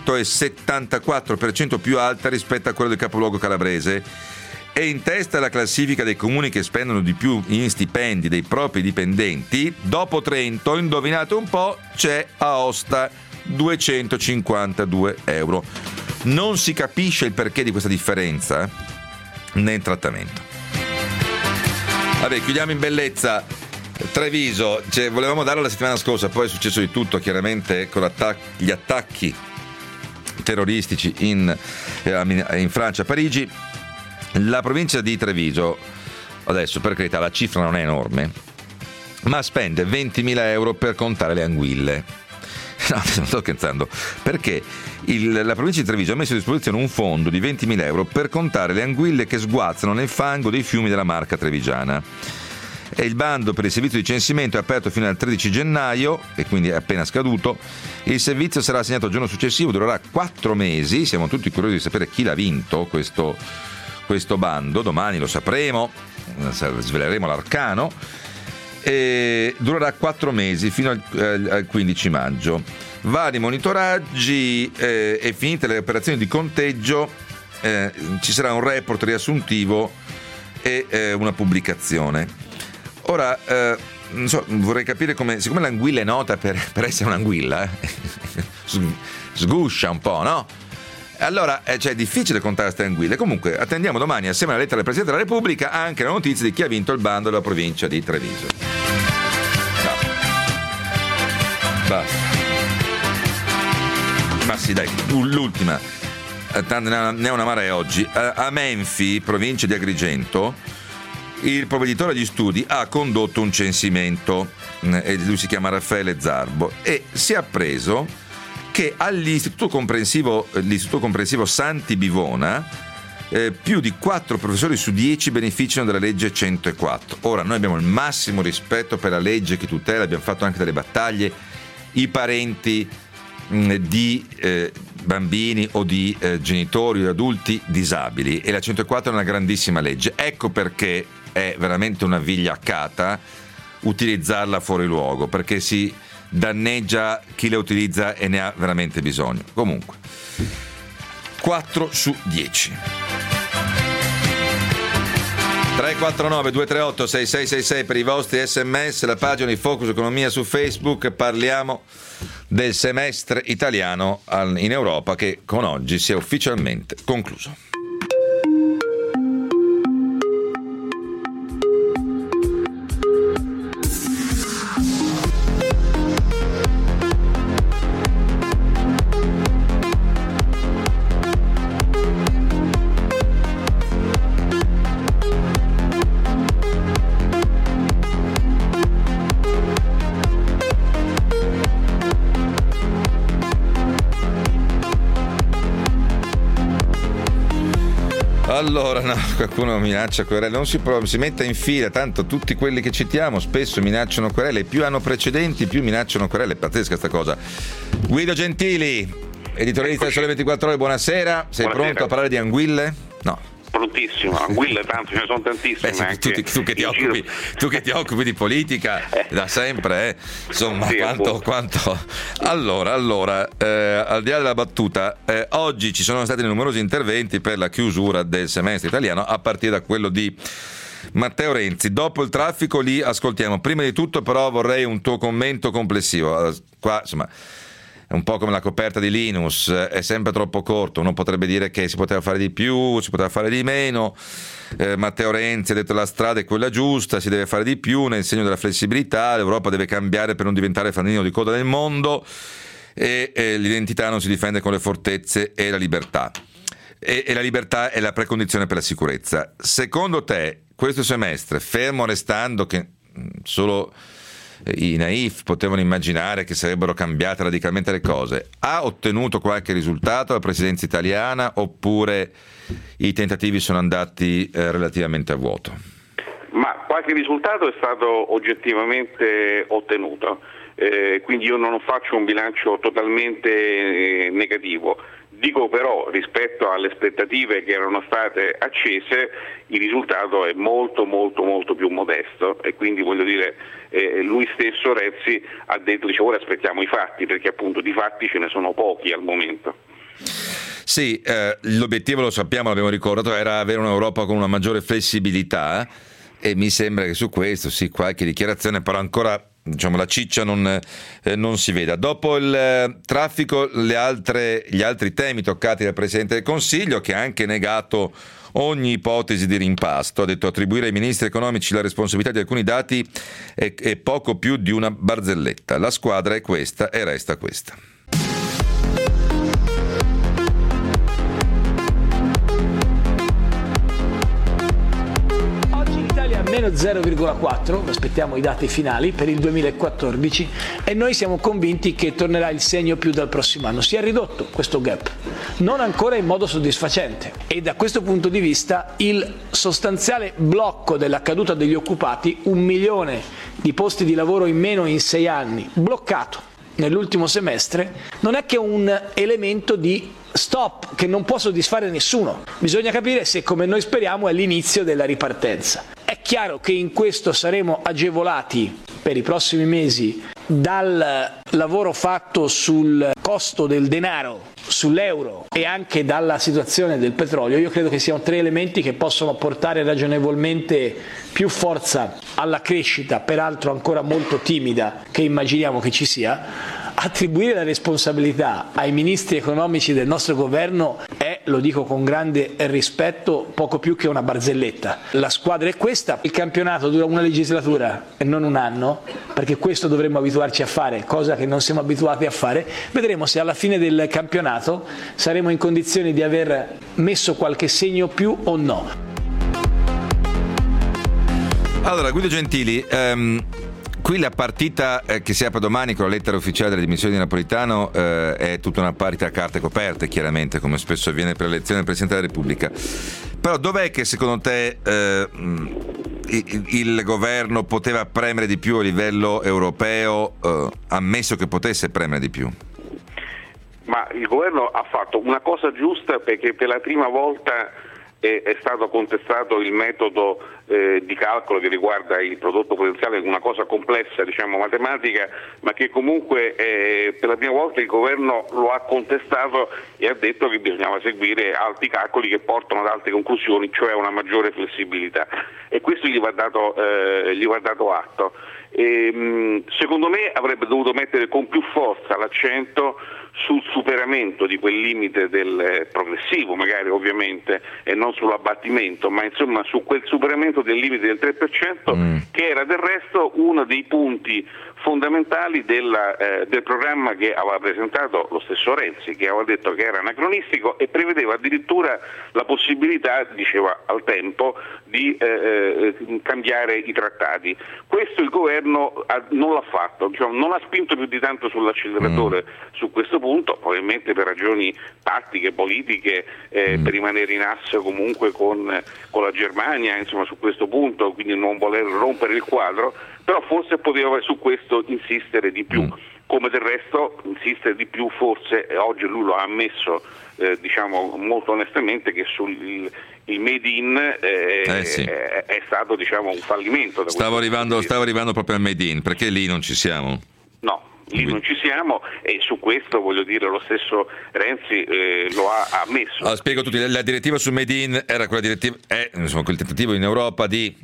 174% più alta rispetto a quello del capoluogo calabrese. E in testa alla classifica dei comuni che spendono di più in stipendi dei propri dipendenti, dopo Trento, indovinate un po', c'è Aosta, 252 euro. Non si capisce il perché di questa differenza nel trattamento. Vabbè, chiudiamo in bellezza. Treviso, volevamo darlo la settimana scorsa, poi è successo di tutto, chiaramente con gli attacchi terroristici in Francia, a Parigi. La provincia di Treviso, adesso per carità la cifra non è enorme, ma spende 20.000 euro per contare le anguille. No, non sto scherzando, perché la provincia di Treviso ha messo a disposizione un fondo di 20.000 euro per contare le anguille che sguazzano nel fango dei fiumi della Marca trevigiana. E il bando per il servizio di censimento è aperto fino al 13 gennaio e quindi è appena scaduto. Il servizio sarà assegnato il giorno successivo, durerà 4 mesi. Siamo tutti curiosi di sapere chi l'ha vinto questo bando, domani lo sapremo, sveleremo l'arcano, e durerà 4 mesi fino al 15 maggio. Vari monitoraggi e finite le operazioni di conteggio ci sarà un report riassuntivo e una pubblicazione. Ora non so, vorrei capire siccome l'anguilla è nota per essere un'anguilla, sguscia un po', no? Allora è difficile contare queste anguille. Comunque attendiamo domani, assieme alla lettera del Presidente della Repubblica, anche la notizia di chi ha vinto il bando della provincia di Treviso. Basta. Ma sì, dai, l'ultima. Ne ha una marea oggi. A Menfi, provincia di Agrigento, il provveditore agli studi ha condotto un censimento, e lui si chiama Raffaele Zarbo, e si è appreso che all'Istituto Comprensivo Santi Bivona più di 4 professori su 10 beneficiano della legge 104. Ora, noi abbiamo il massimo rispetto per la legge che tutela, abbiamo fatto anche delle battaglie, i parenti di bambini o di genitori o adulti disabili, e la 104 è una grandissima legge. Ecco perché è veramente una vigliaccata utilizzarla fuori luogo, perché si danneggia chi le utilizza e ne ha veramente bisogno. Comunque 4 su 10. 349 238 6666 per i vostri sms, la pagina di Focus Economia su Facebook. Parliamo del semestre italiano in Europa, che con oggi si è ufficialmente concluso. Allora, no, qualcuno minaccia querele, non si metta in fila, tanto tutti quelli che citiamo spesso minacciano querele, più hanno precedenti più minacciano querele, è pazzesca sta cosa. Guido Gentili, editorialista del Sole 24 Ore, buonasera. Sei pronto a parlare di anguille? No. Prontissimo, anguille tanto, ce ne sono tantissime. Tu che ti occupi di politica da sempre, insomma, sì, quanto. Allora, al di là della battuta, oggi ci sono stati numerosi interventi per la chiusura del semestre italiano, a partire da quello di Matteo Renzi. Dopo il traffico li ascoltiamo. Prima di tutto però vorrei un tuo commento complessivo. Qua, insomma, un po' come la coperta di Linus, è sempre troppo corto. Uno potrebbe dire che si poteva fare di più, si poteva fare di meno. Matteo Renzi ha detto la strada è quella giusta, si deve fare di più nel segno della flessibilità, l'Europa deve cambiare per non diventare fanalino di coda del mondo, e l'identità non si difende con le fortezze e la libertà. E la libertà è la precondizione per la sicurezza. Secondo te questo semestre, fermo restando che solo i naif potevano immaginare che sarebbero cambiate radicalmente le cose, ha ottenuto qualche risultato la presidenza italiana oppure i tentativi sono andati relativamente a vuoto? Ma qualche risultato è stato oggettivamente ottenuto, quindi io non faccio un bilancio totalmente negativo. Dico però, rispetto alle aspettative che erano state accese, il risultato è molto molto molto più modesto, e quindi voglio dire, lui stesso Renzi ha detto, dice, ora aspettiamo i fatti, perché appunto di fatti ce ne sono pochi al momento. Sì, l'obiettivo lo sappiamo, l'abbiamo ricordato, era avere un'Europa con una maggiore flessibilità, e mi sembra che su questo sì, qualche dichiarazione, però ancora la ciccia non si veda. Dopo il traffico, gli altri temi toccati dal Presidente del Consiglio, che ha anche negato ogni ipotesi di rimpasto, ha detto attribuire ai ministri economici la responsabilità di alcuni dati è poco più di una barzelletta. La squadra è questa e resta questa. Meno 0,4, aspettiamo i dati finali per il 2014, e noi siamo convinti che tornerà il segno più dal prossimo anno. Si è ridotto questo gap, non ancora in modo soddisfacente, e da questo punto di vista il sostanziale blocco della caduta degli occupati, 1 milione di posti di lavoro in meno in 6 anni, bloccato nell'ultimo semestre, non è che un elemento di stop che non può soddisfare nessuno. Bisogna capire se, come noi speriamo, è l'inizio della ripartenza. È chiaro che in questo saremo agevolati per i prossimi mesi dal lavoro fatto sul costo del denaro, sull'euro, e anche dalla situazione del petrolio. Io credo che siano 3 elementi che possono portare ragionevolmente più forza alla crescita, peraltro ancora molto timida, che immaginiamo che ci sia. Attribuire la responsabilità ai ministri economici del nostro governo è, lo dico con grande rispetto, poco più che una barzelletta. La squadra è questa, il campionato dura una legislatura e non un anno, perché questo dovremmo abituarci a fare, cosa che non siamo abituati a fare. Vedremo se alla fine del campionato saremo in condizioni di aver messo qualche segno più o no. Allora, Guido Gentili, qui la partita che si apre domani con la lettera ufficiale delle dimissioni di Napolitano è tutta una partita a carte coperte, chiaramente, come spesso avviene per l'elezione del Presidente della Repubblica. Però dov'è che secondo te il governo poteva premere di più a livello europeo, ammesso che potesse premere di più? Ma il governo ha fatto una cosa giusta, perché per la prima volta è stato contestato il metodo di calcolo che riguarda il prodotto potenziale, una cosa complessa, diciamo matematica, ma che comunque per la prima volta il governo lo ha contestato e ha detto che bisognava seguire altri calcoli che portano ad altre conclusioni, cioè una maggiore flessibilità, e questo gli va dato atto. Secondo me avrebbe dovuto mettere con più forza l'accento sul superamento di quel limite del progressivo, magari ovviamente, e non sull'abbattimento, ma insomma su quel superamento del limite del 3%, che era del resto uno dei punti fondamentali del programma che aveva presentato lo stesso Renzi, che aveva detto che era anacronistico e prevedeva addirittura la possibilità, diceva al tempo, di cambiare i trattati. Questo il governo non l'ha fatto, diciamo, non ha spinto più di tanto sull'acceleratore su questo punto, probabilmente per ragioni tattiche, politiche, per rimanere in asse comunque con la Germania, insomma, su questo punto, quindi non voler rompere il quadro, però forse poteva su questo insistere di più, come del resto insistere di più forse, oggi lui lo ha ammesso diciamo molto onestamente, che sul il Made in sì, è stato, diciamo, un fallimento. Stavo arrivando proprio al Made in, perché lì non ci siamo. No, lì non ci siamo, e su questo voglio dire lo stesso Renzi lo ha ammesso. Allora, spiego a tutti, la direttiva sul Made in era quella direttiva, insomma, quel tentativo in Europa di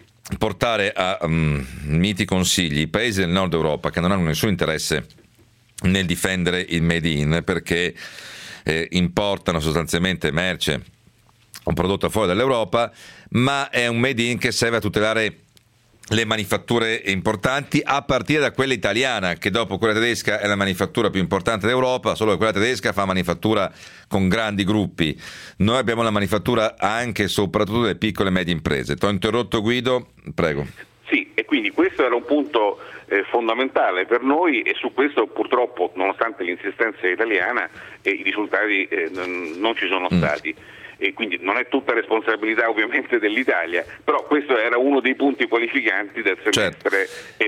portare a miti consigli i paesi del nord Europa che non hanno nessun interesse nel difendere il Made in, perché importano sostanzialmente merce, un prodotto fuori dall'Europa, ma è un Made in che serve a tutelare le manifatture importanti, a partire da quella italiana, che dopo quella tedesca è la manifattura più importante d'Europa, solo che quella tedesca fa manifattura con grandi gruppi. Noi abbiamo la manifattura anche e soprattutto delle piccole e medie imprese. Ti ho interrotto, Guido, prego. Sì, e quindi questo era un punto fondamentale per noi, e su questo purtroppo, nonostante l'insistenza italiana, i risultati non ci sono stati. E quindi non è tutta responsabilità ovviamente dell'Italia, però questo era uno dei punti qualificanti del semestre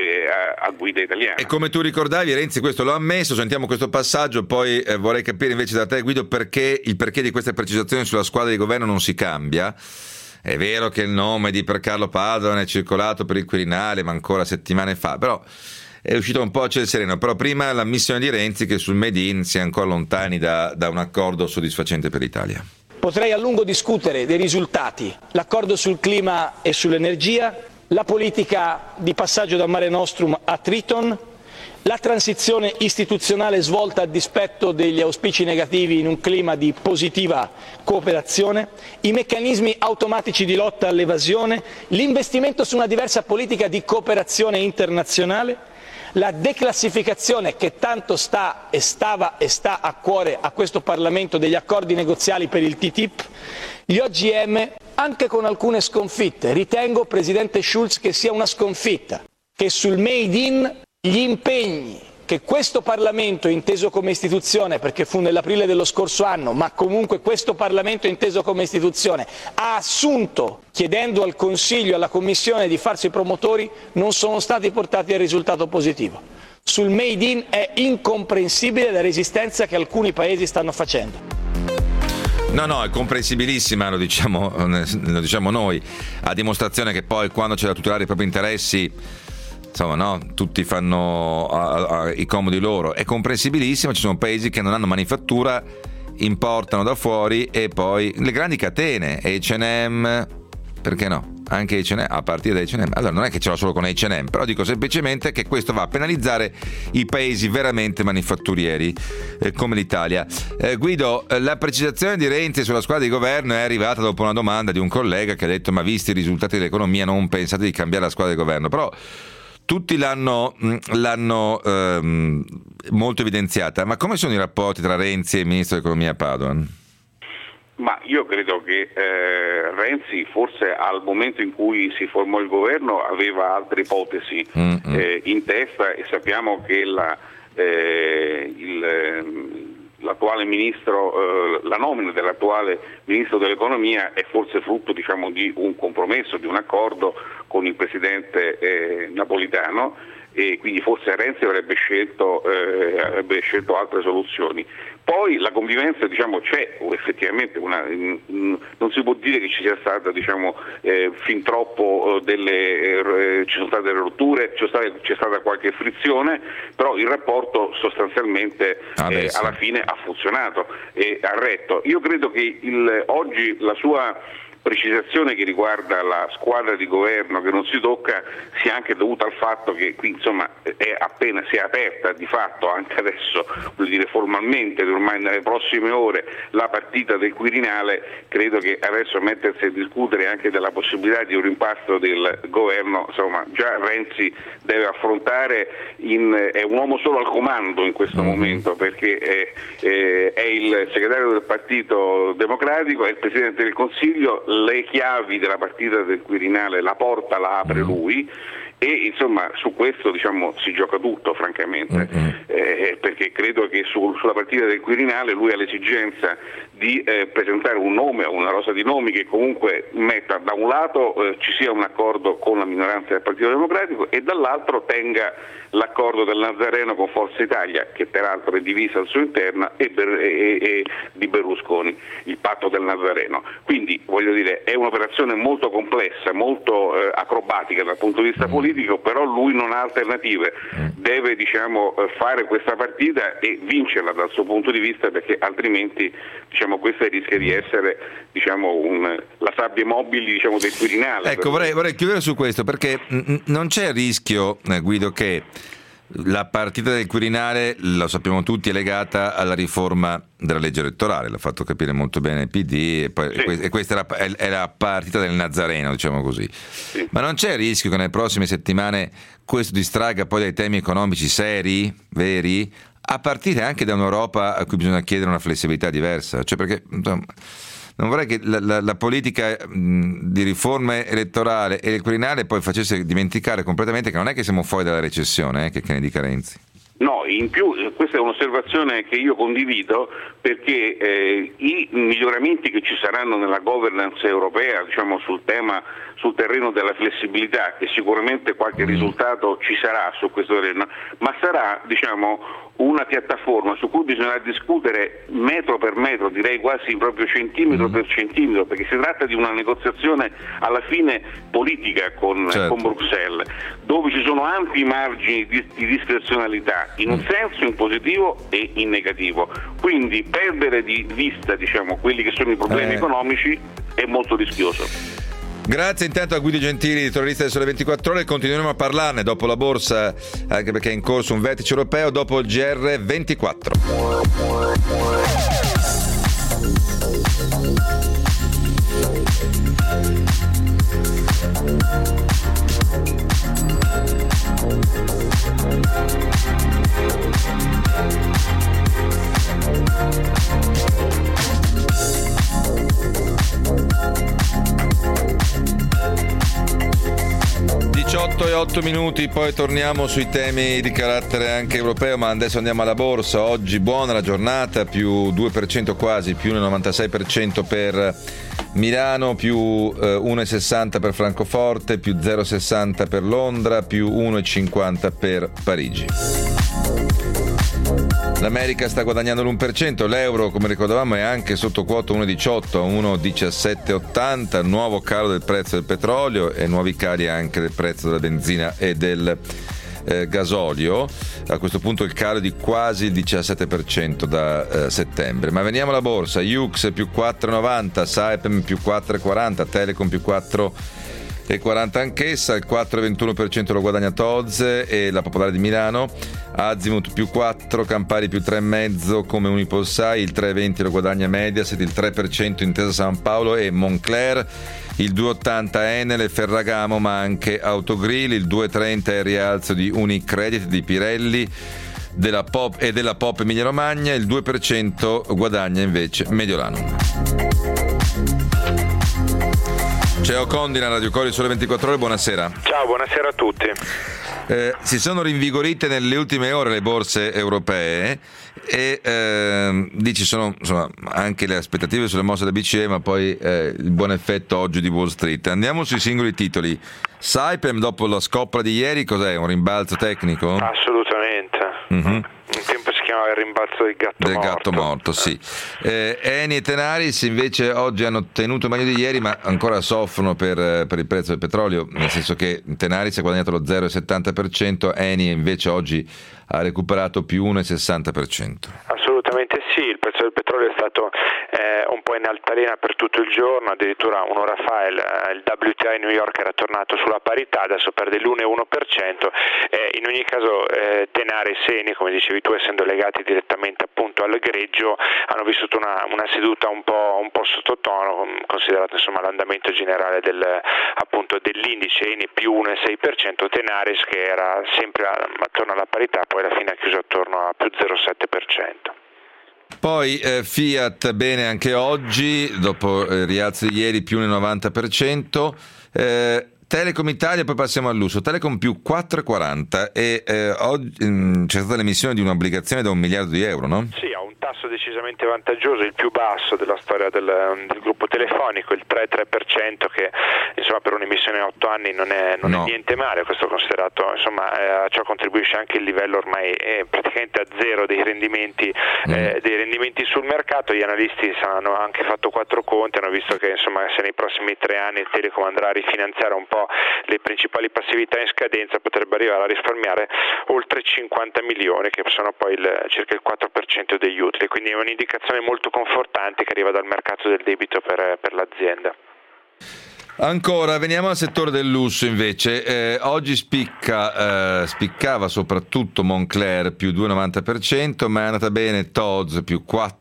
a guida italiana. E come tu ricordavi, Renzi questo lo ha ammesso. Sentiamo questo passaggio, poi vorrei capire invece da te, Guido, il perché di queste precisazioni sulla squadra di governo non si cambia. È vero che il nome di Piercarlo Padoan è circolato per il Quirinale, ma ancora settimane fa, però è uscito un po' a ciel sereno. Però prima l'ammissione di Renzi che sul Made in si è ancora lontani da un accordo soddisfacente per l'Italia. Potrei a lungo discutere dei risultati, l'accordo sul clima e sull'energia, la politica di passaggio da Mare Nostrum a Triton, la transizione istituzionale svolta a dispetto degli auspici negativi in un clima di positiva cooperazione, i meccanismi automatici di lotta all'evasione, l'investimento su una diversa politica di cooperazione internazionale, la declassificazione che tanto sta e stava e sta a cuore a questo Parlamento degli accordi negoziali per il TTIP, gli OGM, anche con alcune sconfitte. Ritengo, Presidente Schulz, che sia una sconfitta, che sul Made in gli impegni che questo Parlamento, inteso come istituzione, perché fu nell'aprile dello scorso anno, ma comunque questo Parlamento inteso come istituzione, ha assunto, chiedendo al Consiglio e alla Commissione di farsi promotori, non sono stati portati al risultato positivo. Sul Made in è incomprensibile la resistenza che alcuni paesi stanno facendo. No, è comprensibilissima, lo diciamo noi, a dimostrazione che poi quando c'è da tutelare i propri interessi, insomma, no, tutti fanno i comodi loro. È comprensibilissimo, ci sono paesi che non hanno manifattura, importano da fuori, e poi le grandi catene, H&M, perché no? Anche H&M, a partire da H&M. Allora non è che ce l'ho solo con H&M, però dico semplicemente che questo va a penalizzare i paesi veramente manifatturieri come l'Italia. Guido, la precisazione di Renzi sulla squadra di governo è arrivata dopo una domanda di un collega che ha detto: ma visti i risultati dell'economia non pensate di cambiare la squadra di governo? Però tutti l'hanno molto evidenziata, ma come sono i rapporti tra Renzi e il ministro dell'economia Padoan? Ma io credo che Renzi, forse al momento in cui si formò il governo, aveva altre ipotesi in testa, e sappiamo che l'attuale ministro, la nomina dell'attuale ministro dell'economia è forse frutto, diciamo, di un compromesso, di un accordo con il presidente Napolitano, e quindi forse Renzi avrebbe scelto altre soluzioni. Poi la convivenza, diciamo, c'è effettivamente, non si può dire che ci sia stata, diciamo, fin troppo ci sono state delle rotture, c'è stata qualche frizione, però il rapporto sostanzialmente alla fine ha funzionato e ha retto. Io credo che oggi la sua precisazione che riguarda la squadra di governo che non si tocca sia anche dovuta al fatto che qui, insomma, si è aperta di fatto anche adesso, vuol dire formalmente, ormai nelle prossime ore, la partita del Quirinale. Credo che adesso mettersi a discutere anche della possibilità di un rimpasto del governo, insomma, già Renzi deve affrontare, è un uomo solo al comando in questo momento, perché è il segretario del Partito Democratico, è il Presidente del Consiglio. Le chiavi della partita del Quirinale, la porta la apre lui, e insomma su questo, diciamo, si gioca tutto, francamente, perché credo che sulla partita del Quirinale lui ha l'esigenza di presentare un nome o una rosa di nomi che comunque metta da un lato ci sia un accordo con la minoranza del Partito Democratico, e dall'altro tenga l'accordo del Nazareno con Forza Italia, che peraltro è divisa al suo interno, e di Berlusconi, il patto del Nazareno. Quindi, voglio dire, è un'operazione molto complessa, molto acrobatica dal punto di vista politico, però lui non ha alternative, deve, diciamo, fare questa partita e vincerla dal suo punto di vista, perché altrimenti, diciamo, questa rischia di essere, diciamo, la sabbia mobile, diciamo, del Quirinale. Ecco, vorrei chiudere su questo, perché non c'è il rischio, Guido, che La partita del Quirinale, lo sappiamo tutti, è legata alla riforma della legge elettorale, l'ha fatto capire molto bene il PD, e poi e questa è la partita del Nazareno, diciamo così. Sì. Ma non c'è il rischio che nelle prossime settimane questo distragga poi dai temi economici seri, veri, a partire anche da un'Europa a cui bisogna chiedere una flessibilità diversa? Cioè, perché non vorrei che la politica di riforma elettorale e il Quirinale poi facesse dimenticare completamente che non è che siamo fuori dalla recessione, che ne dica Renzi. No, in più questa è un'osservazione che io condivido, perché i miglioramenti che ci saranno nella governance europea, diciamo sul terreno della flessibilità, che sicuramente qualche risultato ci sarà su questo terreno, ma sarà, diciamo, una piattaforma su cui bisognerà discutere metro per metro, direi quasi proprio centimetro per centimetro, perché si tratta di una negoziazione alla fine politica con Bruxelles, dove ci sono ampi margini di discrezionalità, in un senso, in positivo e in negativo. Quindi perdere di vista, diciamo, quelli che sono i problemi economici è molto rischioso. Grazie intanto a Guido Gentili, editorialista del Sole 24 Ore. Continueremo a parlarne dopo la borsa, anche perché è in corso un vertice europeo, dopo il GR24. 18:08, poi torniamo sui temi di carattere anche europeo, ma adesso andiamo alla borsa. Oggi buona la giornata, più 2% quasi, più 1,96% per Milano, più 1,60 per Francoforte, più 0,60 per Londra, più 1,50 per Parigi. L'America sta guadagnando l'1%, l'euro, come ricordavamo, è anche sotto quota 1,18 a 1,1780, nuovo calo del prezzo del petrolio e nuovi cali anche del prezzo della benzina e del gasolio. A questo punto il calo è di quasi il 17% da settembre. Ma veniamo alla borsa. Jux più 4,90, Saipem più 4,40, Telecom più 4,40 anch'essa, il 4,21% lo guadagna Tozze e la Popolare di Milano, Azimut più 4, Campari più 3,5 come Unipolsai, il 3,20 lo guadagna Mediaset, il 3% Intesa San Paolo e Moncler, il 2,80 Enel, Ferragamo ma anche Autogrill, il 2,30 è il rialzo di Unicredit, di Pirelli, della Pop e della Pop Emilia Romagna, il 2% guadagna invece Mediolano. C'è Ocondina, Radio Cori Sole 24 Ore, buonasera. Ciao, buonasera a tutti. Si sono rinvigorite nelle ultime ore le borse europee e lì ci sono insomma anche le aspettative sulle mosse della BCE, ma poi il buon effetto oggi di Wall Street. Andiamo sui singoli titoli. Saipem dopo la scopra di ieri, cos'è? Un rimbalzo tecnico? Assolutamente. Un tempo si chiamava il rimbalzo del gatto morto. Sì. Eni e Tenaris invece oggi hanno tenuto meglio di ieri, ma ancora soffrono per il prezzo del petrolio, nel senso che Tenaris ha guadagnato lo 0,70%, Eni invece oggi ha recuperato più 1,60%. Assolutamente sì, il prezzo del petrolio è stato un po' in altalena per tutto il giorno, addirittura un'ora fa il WTI New York era tornato sulla parità, adesso perde l'1,1%. In ogni caso Tenaris e Eni, come dicevi tu, essendo legati direttamente appunto al greggio, hanno vissuto una seduta un po' sottotono, considerato insomma l'andamento generale appunto dell'indice. Eni più 1,6%, Tenaris che era sempre attorno alla parità, poi alla fine ha chiuso attorno a più 0,7%. Poi Fiat bene anche oggi, dopo il rialzo di ieri più 1,90%. Telecom Italia, poi passiamo all'uso. Telecom più 4,40 e oggi c'è stata l'emissione di un'obbligazione da €1 miliardo, no? Sì, ha un tasso decisamente vantaggioso, il più basso della storia del gruppo telefonico, il 3% che insomma per un'emissione a 8 anni non è niente male, questo considerato, insomma a ciò contribuisce anche il livello ormai praticamente a zero dei rendimenti sul mercato. Gli analisti hanno anche fatto 4 conti, hanno visto che insomma se nei prossimi 3 anni il Telecom andrà a rifinanziare un po' le principali passività in scadenza, potrebbe arrivare a risparmiare oltre 50 milioni, che sono poi circa il 4% degli utili, quindi è un'indicazione molto confortante che arriva dal mercato del debito per l'azienda. Ancora, veniamo al settore del lusso invece. Oggi spiccava soprattutto Moncler più 2,90%, ma è andata bene Tod's più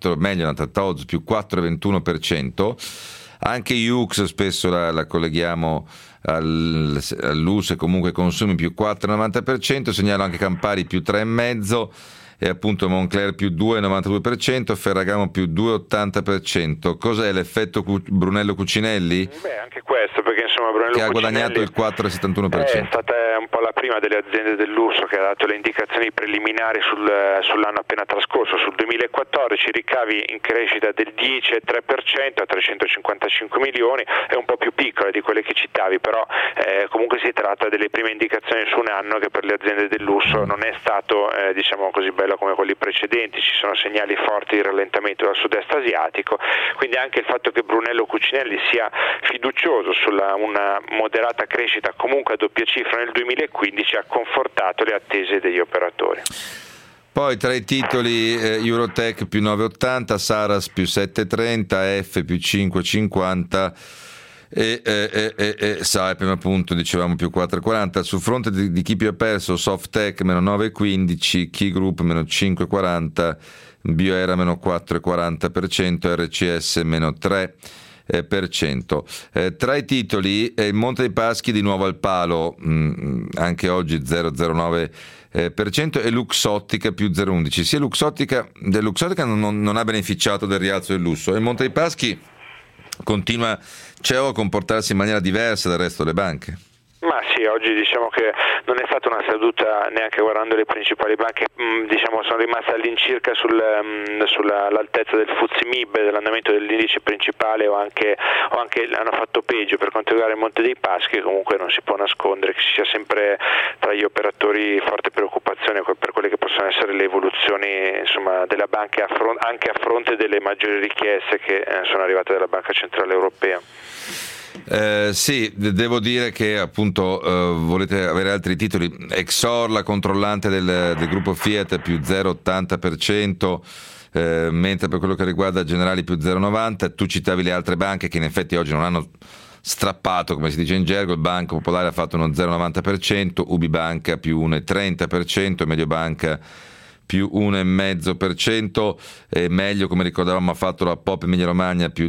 4,21%. Anche Yux spesso la colleghiamo al lusso e comunque consumi più 4,90%, segnalo anche Campari più 3,5%. E appunto Moncler più 2,92%, Ferragamo più 2,80%. Cos'è l'effetto Brunello Cucinelli? Anche questo, perché insomma Brunello che ha guadagnato il 4,71%. È stata un po' la prima delle aziende del lusso che ha dato le indicazioni preliminari sull'anno appena trascorso, sul 2014, ricavi in crescita del 10,3% a 355 milioni, è un po' più piccola di quelle che citavi, però comunque si tratta delle prime indicazioni su un anno che per le aziende del lusso non è stato diciamo così bello come quelli precedenti, ci sono segnali forti di rallentamento dal sud-est asiatico, quindi anche il fatto che Brunello Cucinelli sia fiducioso sulla una moderata crescita comunque a doppia cifra nel 2015 ha confortato le attese degli operatori. Poi tra i titoli Eurotech più 9,80, Saras più 7,30, F più 5,50 e Saipem appunto dicevamo più 4,40. Sul fronte di chi più ha perso, Softec meno 9,15, Key Group meno 5,40, Bioera meno 4,40%, RCS meno 3%. Tra i titoli il Monte dei Paschi di nuovo al palo, anche oggi 0,09%, e Luxottica più 0,11%. Sia Luxottica non ha beneficiato del rialzo del lusso, e il Monte dei Paschi continua a comportarsi in maniera diversa dal resto delle banche. Ma sì, oggi diciamo che non è stata una seduta neanche guardando le principali banche, diciamo sono rimaste all'incirca sull'altezza del FTSE MIB, dell'andamento dell'indice principale, o anche hanno fatto peggio per quanto riguarda il Monte dei Paschi. Comunque non si può nascondere che ci sia sempre tra gli operatori forte preoccupazione per quelle che possono essere le evoluzioni insomma della banca anche a fronte delle maggiori richieste che sono arrivate dalla Banca Centrale Europea. Sì, devo dire che appunto volete avere altri titoli. Exor, la controllante del gruppo Fiat, più 0,80%, mentre per quello che riguarda Generali più 0,90%. Tu citavi le altre banche che in effetti oggi non hanno strappato, come si dice in gergo. Il Banco Popolare ha fatto uno 0,90%, Ubibanca più 1,30%, Mediobanca più 1,5%, e meglio, come ricordavamo, ha fatto la Pop Emilia Romagna più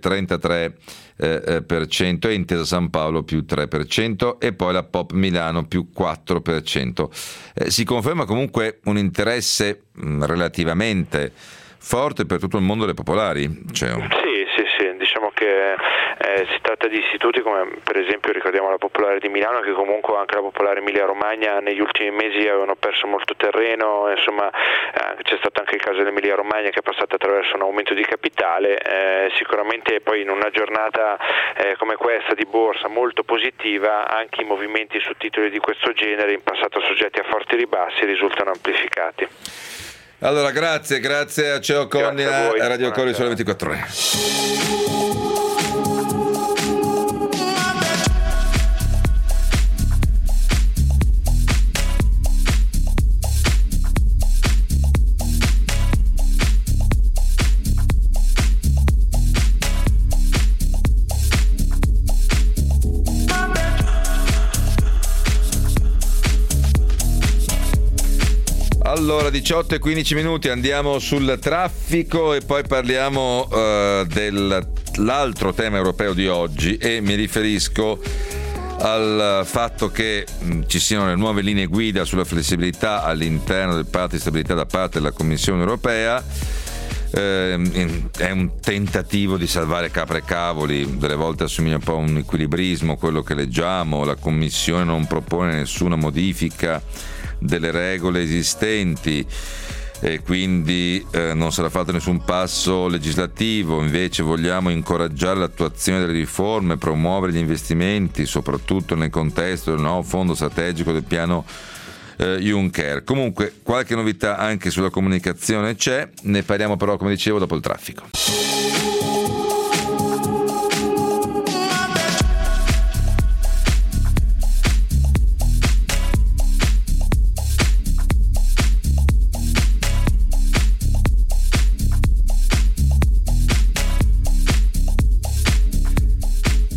2,33%, e Intesa San Paolo più 3%, e poi la Pop Milano più 4%. Si conferma comunque un interesse relativamente forte per tutto il mondo delle popolari. Sì, diciamo che si tratta di istituti come per esempio ricordiamo la Popolare di Milano, che comunque anche la Popolare Emilia Romagna negli ultimi mesi avevano perso molto terreno, insomma c'è stato anche il caso dell'Emilia Romagna che è passata attraverso un aumento di capitale. Sicuramente poi in una giornata come questa di borsa molto positiva anche i movimenti su titoli di questo genere, in passato soggetti a forti ribassi, risultano amplificati. Allora grazie a Ceo Connina, a Radio Cori Sole 24 Ore. Allora 18:15, andiamo sul traffico e poi parliamo dell'altro tema europeo di oggi, e mi riferisco al fatto che ci siano le nuove linee guida sulla flessibilità all'interno del patto di stabilità da parte della Commissione europea. È un tentativo di salvare capre e cavoli, delle volte assomiglia un po' a un equilibrismo quello che leggiamo. La Commissione non propone nessuna modifica delle regole esistenti e quindi non sarà fatto nessun passo legislativo. Invece vogliamo incoraggiare l'attuazione delle riforme, promuovere gli investimenti, soprattutto nel contesto del nuovo fondo strategico del piano Juncker. Comunque qualche novità anche sulla comunicazione c'è, ne parliamo però, come dicevo, dopo il traffico.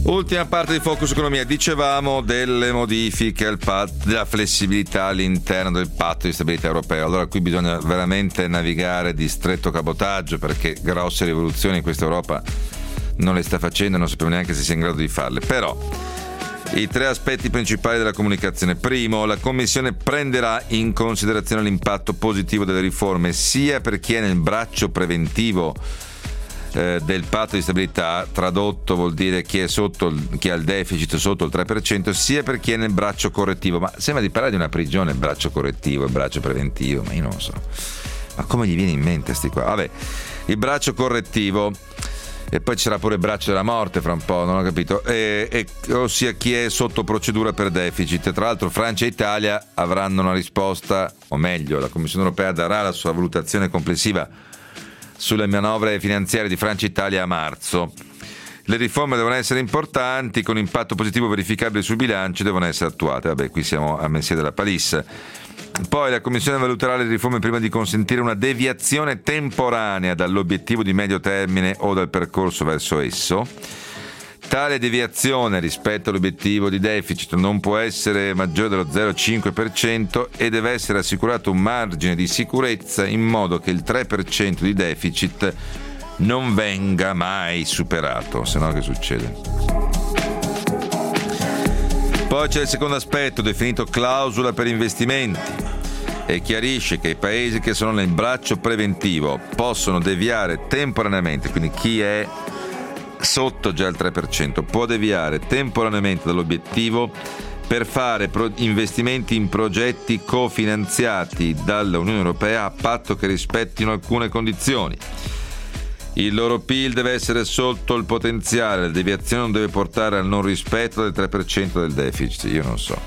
Ultima parte di Focus Economia, dicevamo delle modifiche al patto, della flessibilità all'interno del patto di stabilità europeo. Allora qui bisogna veramente navigare di stretto cabotaggio, perché grosse rivoluzioni in questa Europa non le sta facendo, non sappiamo neanche se sia in grado di farle. Però i tre aspetti principali della comunicazione: primo, la Commissione prenderà in considerazione l'impatto positivo delle riforme sia per chi è nel braccio preventivo del patto di stabilità, tradotto vuol dire chi ha il deficit sotto il 3%, sia per chi è nel braccio correttivo. Ma sembra di parlare di una prigione, il braccio correttivo, il braccio preventivo, ma io non lo so, ma come gli viene in mente sti qua? Vabbè, il braccio correttivo, e poi ci sarà pure il braccio della morte fra un po', non ho capito, ossia chi è sotto procedura per deficit. Tra l'altro Francia e Italia avranno una risposta, o meglio la Commissione europea darà la sua valutazione complessiva sulle manovre finanziarie di Francia e Italia a marzo. Le riforme devono essere importanti, con impatto positivo verificabile sui bilanci, devono essere attuate. Vabbè, qui siamo a Messia della Palissa. Poi la Commissione valuterà le riforme prima di consentire una deviazione temporanea dall'obiettivo di medio termine o dal percorso verso esso. Tale deviazione rispetto all'obiettivo di deficit non può essere maggiore dello 0,5% e deve essere assicurato un margine di sicurezza in modo che il 3% di deficit non venga mai superato, se no che succede? Poi c'è il secondo aspetto, definito clausola per investimenti, e chiarisce che i paesi che sono nel braccio preventivo possono deviare temporaneamente, quindi chi è sotto già il 3% può deviare temporaneamente dall'obiettivo per fare investimenti in progetti cofinanziati dall'Unione Europea a patto che rispettino alcune condizioni. Il loro PIL deve essere sotto il potenziale, la deviazione non deve portare al non rispetto del 3% del deficit. Io non so.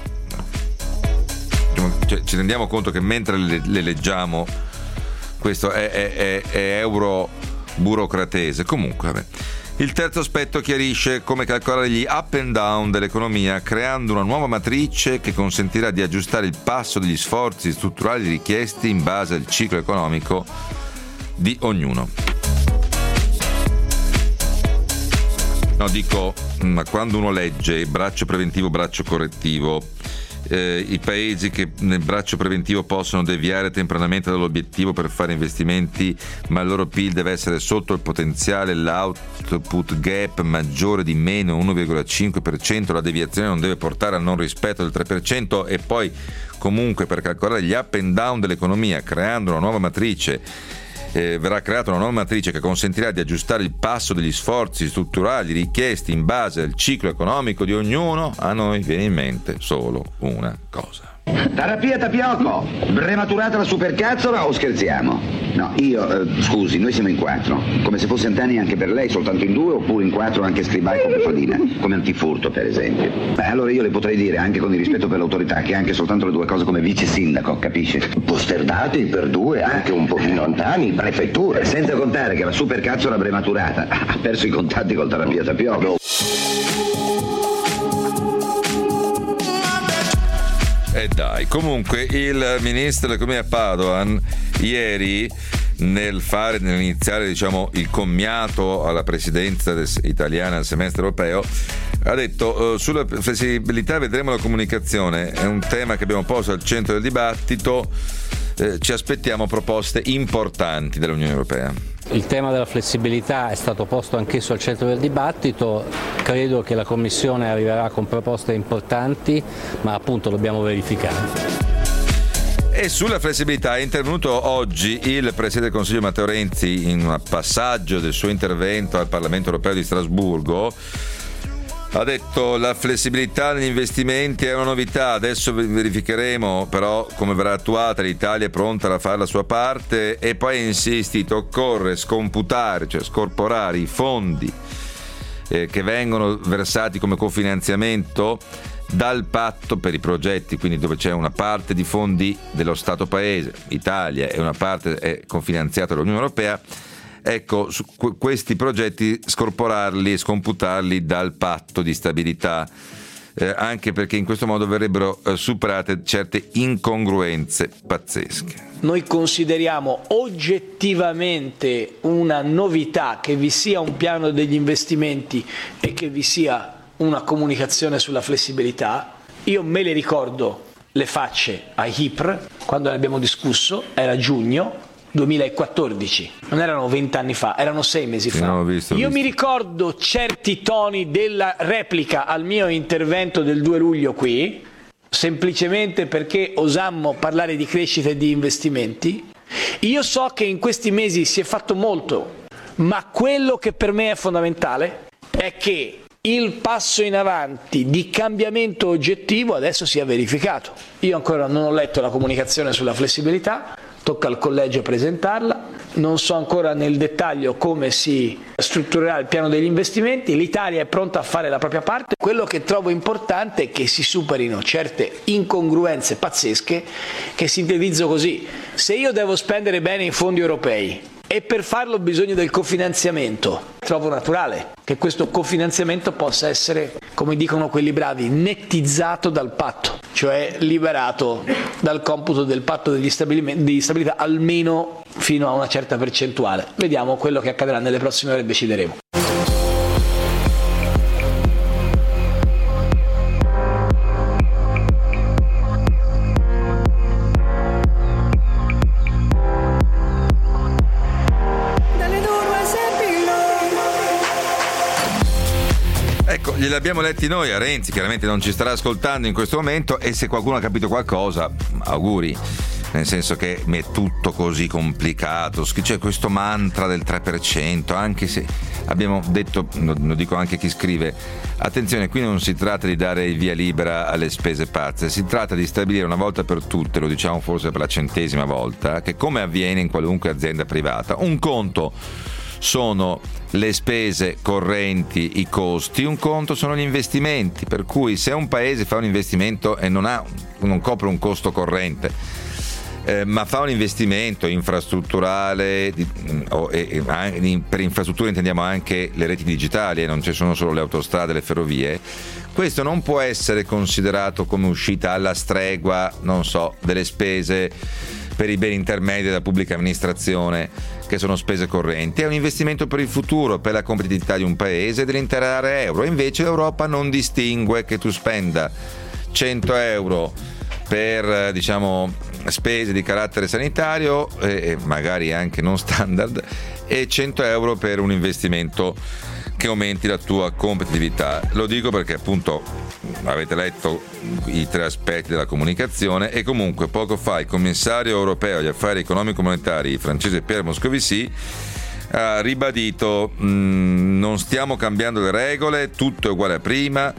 Ci rendiamo conto che mentre le leggiamo questo è euro burocratese. Comunque, vabbè. Il terzo aspetto chiarisce come calcolare gli up and down dell'economia, creando una nuova matrice che consentirà di aggiustare il passo degli sforzi strutturali richiesti in base al ciclo economico di ognuno. No, dico, ma quando uno legge braccio preventivo, braccio correttivo, i paesi che nel braccio preventivo possono deviare temporaneamente dall'obiettivo per fare investimenti, ma il loro PIL deve essere sotto il potenziale, l'output gap maggiore di meno 1,5%, la deviazione non deve portare al non rispetto del 3%, e poi comunque per calcolare gli up and down dell'economia, creando una nuova matrice, verrà creata una nuova matrice che consentirà di aggiustare il passo degli sforzi strutturali richiesti in base al ciclo economico di ognuno. A noi viene in mente solo una cosa. Terapia tapioco, prematurata la supercazzola o scherziamo? No, scusi, noi siamo in 4, come se fosse Antani anche per lei, soltanto in 2, oppure in 4 anche Scribai con Bufalina, come antifurto per esempio. Beh, allora io le potrei dire, anche con il rispetto per l'autorità, che anche soltanto le 2 cose come vice sindaco, capisce? Posterdati per 2, anche un pochino Antani, prefetture. Senza contare che la supercazzola prematurata ha perso i contatti col terapia tapioco. E dai, comunque il ministro dell'economia Padoan ieri nell'iniziare il commiato alla presidenza italiana al semestre europeo ha detto sulla flessibilità vedremo la comunicazione, è un tema che abbiamo posto al centro del dibattito, ci aspettiamo proposte importanti dall'Unione Europea. Il tema della flessibilità è stato posto anch'esso al centro del dibattito, credo che la Commissione arriverà con proposte importanti, ma appunto dobbiamo verificare. E sulla flessibilità è intervenuto oggi il Presidente del Consiglio Matteo Renzi in un passaggio del suo intervento al Parlamento Europeo di Strasburgo. Ha detto la flessibilità negli investimenti è una novità, adesso verificheremo però come verrà attuata, l'Italia è pronta a fare la sua parte, e poi ha insistito, occorre scomputare, cioè scorporare i fondi che vengono versati come cofinanziamento dal patto per i progetti, quindi dove c'è una parte di fondi dello Stato paese, Italia, e una parte è cofinanziata dall'Unione Europea. Ecco, su questi progetti scorporarli e scomputarli dal patto di stabilità, anche perché in questo modo verrebbero superate certe incongruenze pazzesche. Noi consideriamo oggettivamente una novità che vi sia un piano degli investimenti e che vi sia una comunicazione sulla flessibilità. Io me le ricordo le facce a Ypres quando ne abbiamo discusso, era giugno 2014, non erano 20 anni fa, erano 6 mesi fa. Io mi ricordo certi toni della replica al mio intervento del 2 luglio qui, semplicemente perché osammo parlare di crescita e di investimenti. Io so che in questi mesi si è fatto molto, ma quello che per me è fondamentale è che il passo in avanti di cambiamento oggettivo adesso sia verificato. Io ancora non ho letto la comunicazione sulla flessibilità, tocca al collegio presentarla, non so ancora nel dettaglio come si strutturerà il piano degli investimenti, l'Italia è pronta a fare la propria parte. Quello che trovo importante è che si superino certe incongruenze pazzesche che sintetizzo così: se io devo spendere bene i fondi europei e per farlo ho bisogno del cofinanziamento, trovo naturale che questo cofinanziamento possa essere, come dicono quelli bravi, nettizzato dal patto, cioè liberato dal computo del patto di stabilità almeno fino a una certa percentuale. Vediamo quello che accadrà nelle prossime ore e decideremo. Ecco, gliel'abbiamo letti noi a Renzi, chiaramente non ci starà ascoltando in questo momento, e se qualcuno ha capito qualcosa, auguri, nel senso che mi è tutto così complicato, c'è questo mantra del 3%, anche se abbiamo detto, lo dico anche a chi scrive, attenzione, qui non si tratta di dare il via libera alle spese pazze, si tratta di stabilire una volta per tutte, lo diciamo forse per la 100ª volta, che come avviene in qualunque azienda privata, un conto sono le spese correnti, i costi, un conto sono gli investimenti, per cui se un paese fa un investimento e non copre un costo corrente, ma fa un investimento infrastrutturale, per infrastrutture intendiamo anche le reti digitali, non ci sono solo le autostrade, le ferrovie, questo non può essere considerato come uscita alla stregua, non so, delle spese per i beni intermedi della pubblica amministrazione, che sono spese correnti. È un investimento per il futuro, per la competitività di un paese e dell'intera area euro. Invece l'Europa non distingue che tu spenda 100 euro per, spese di carattere sanitario e magari anche non standard, e 100 euro per un investimento che aumenti la tua competitività. Lo dico perché appunto avete letto i 3 aspetti della comunicazione, e comunque poco fa il commissario europeo agli affari economico-monetari francese Pierre Moscovici ha ribadito non stiamo cambiando le regole, tutto è uguale a prima,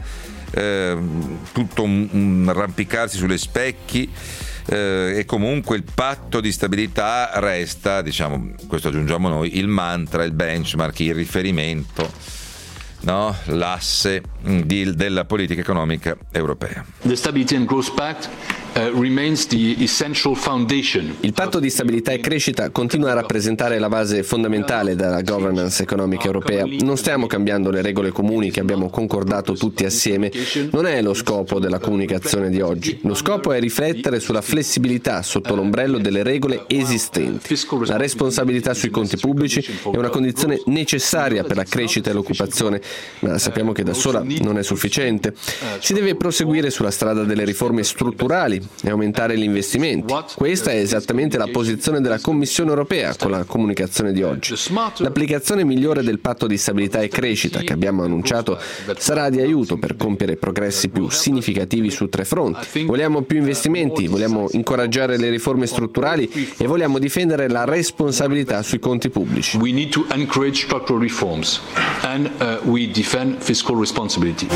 tutto un arrampicarsi sulle specchi, e comunque il patto di stabilità resta, questo aggiungiamo noi, il mantra, il benchmark, il riferimento, no? L'asse della politica economica europea. The Stability and Growth Pact remains the essential foundation. Il patto di stabilità e crescita continua a rappresentare la base fondamentale della governance economica europea. Non stiamo cambiando le regole comuni che abbiamo concordato tutti assieme. Non è lo scopo della comunicazione di oggi. Lo scopo è riflettere sulla flessibilità sotto l'ombrello delle regole esistenti. La responsabilità sui conti pubblici è una condizione necessaria per la crescita e l'occupazione, ma sappiamo che da sola non è sufficiente. Si deve proseguire sulla strada delle riforme strutturali e aumentare gli investimenti. Questa è esattamente la posizione della Commissione europea con la comunicazione di oggi. L'applicazione migliore del patto di stabilità e crescita che abbiamo annunciato sarà di aiuto per compiere progressi più significativi su 3 fronti. Vogliamo più investimenti, vogliamo incoraggiare le riforme strutturali e vogliamo difendere la responsabilità sui conti pubblici. We need to encourage structural reforms and we defend fiscal responsibility.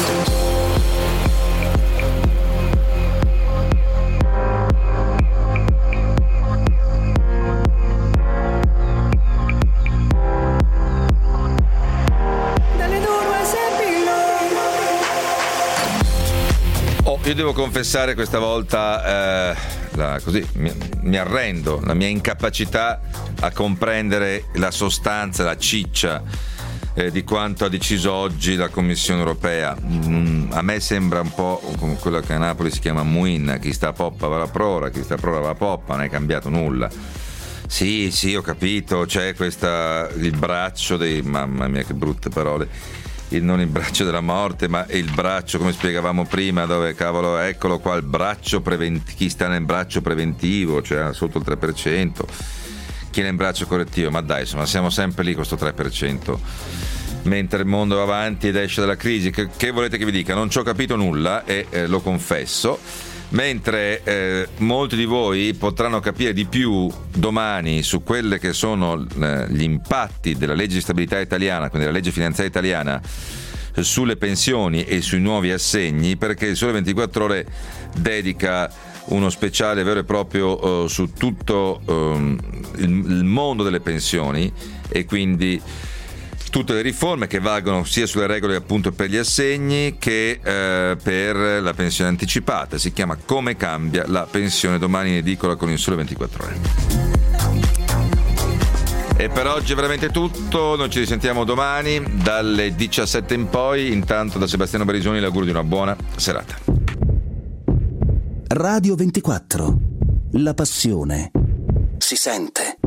Io devo confessare questa volta, così mi arrendo, la mia incapacità a comprendere la sostanza, la ciccia di quanto ha deciso oggi la Commissione europea. A me sembra un po' come quello che a Napoli si chiama Muin, chi sta a poppa va alla prora, chi sta a prora va a poppa, non è cambiato nulla. Sì, ho capito, c'è il braccio dei, mamma mia che brutte parole, non il braccio della morte, ma il braccio, come spiegavamo prima, dove cavolo, eccolo qua il braccio chi sta nel braccio preventivo, cioè sotto il 3%, chi nel braccio correttivo, ma dai, insomma siamo sempre lì con questo 3%, mentre il mondo va avanti ed esce dalla crisi. Che volete che vi dica? Non ci ho capito nulla e lo confesso. Mentre molti di voi potranno capire di più domani su quelle che sono gli impatti della legge di stabilità italiana, quindi la legge finanziaria italiana, sulle pensioni e sui nuovi assegni, perché il Sole 24 Ore dedica uno speciale vero e proprio su tutto il mondo delle pensioni, e quindi tutte le riforme che valgono sia sulle regole appunto per gli assegni che per la pensione anticipata. Si chiama Come cambia la pensione, domani in edicola con il Sole 24 Ore. E per oggi è veramente tutto, noi ci risentiamo domani dalle 17 in poi. Intanto da Sebastiano Barisoni l'augurio di una buona serata. Radio 24, la passione si sente.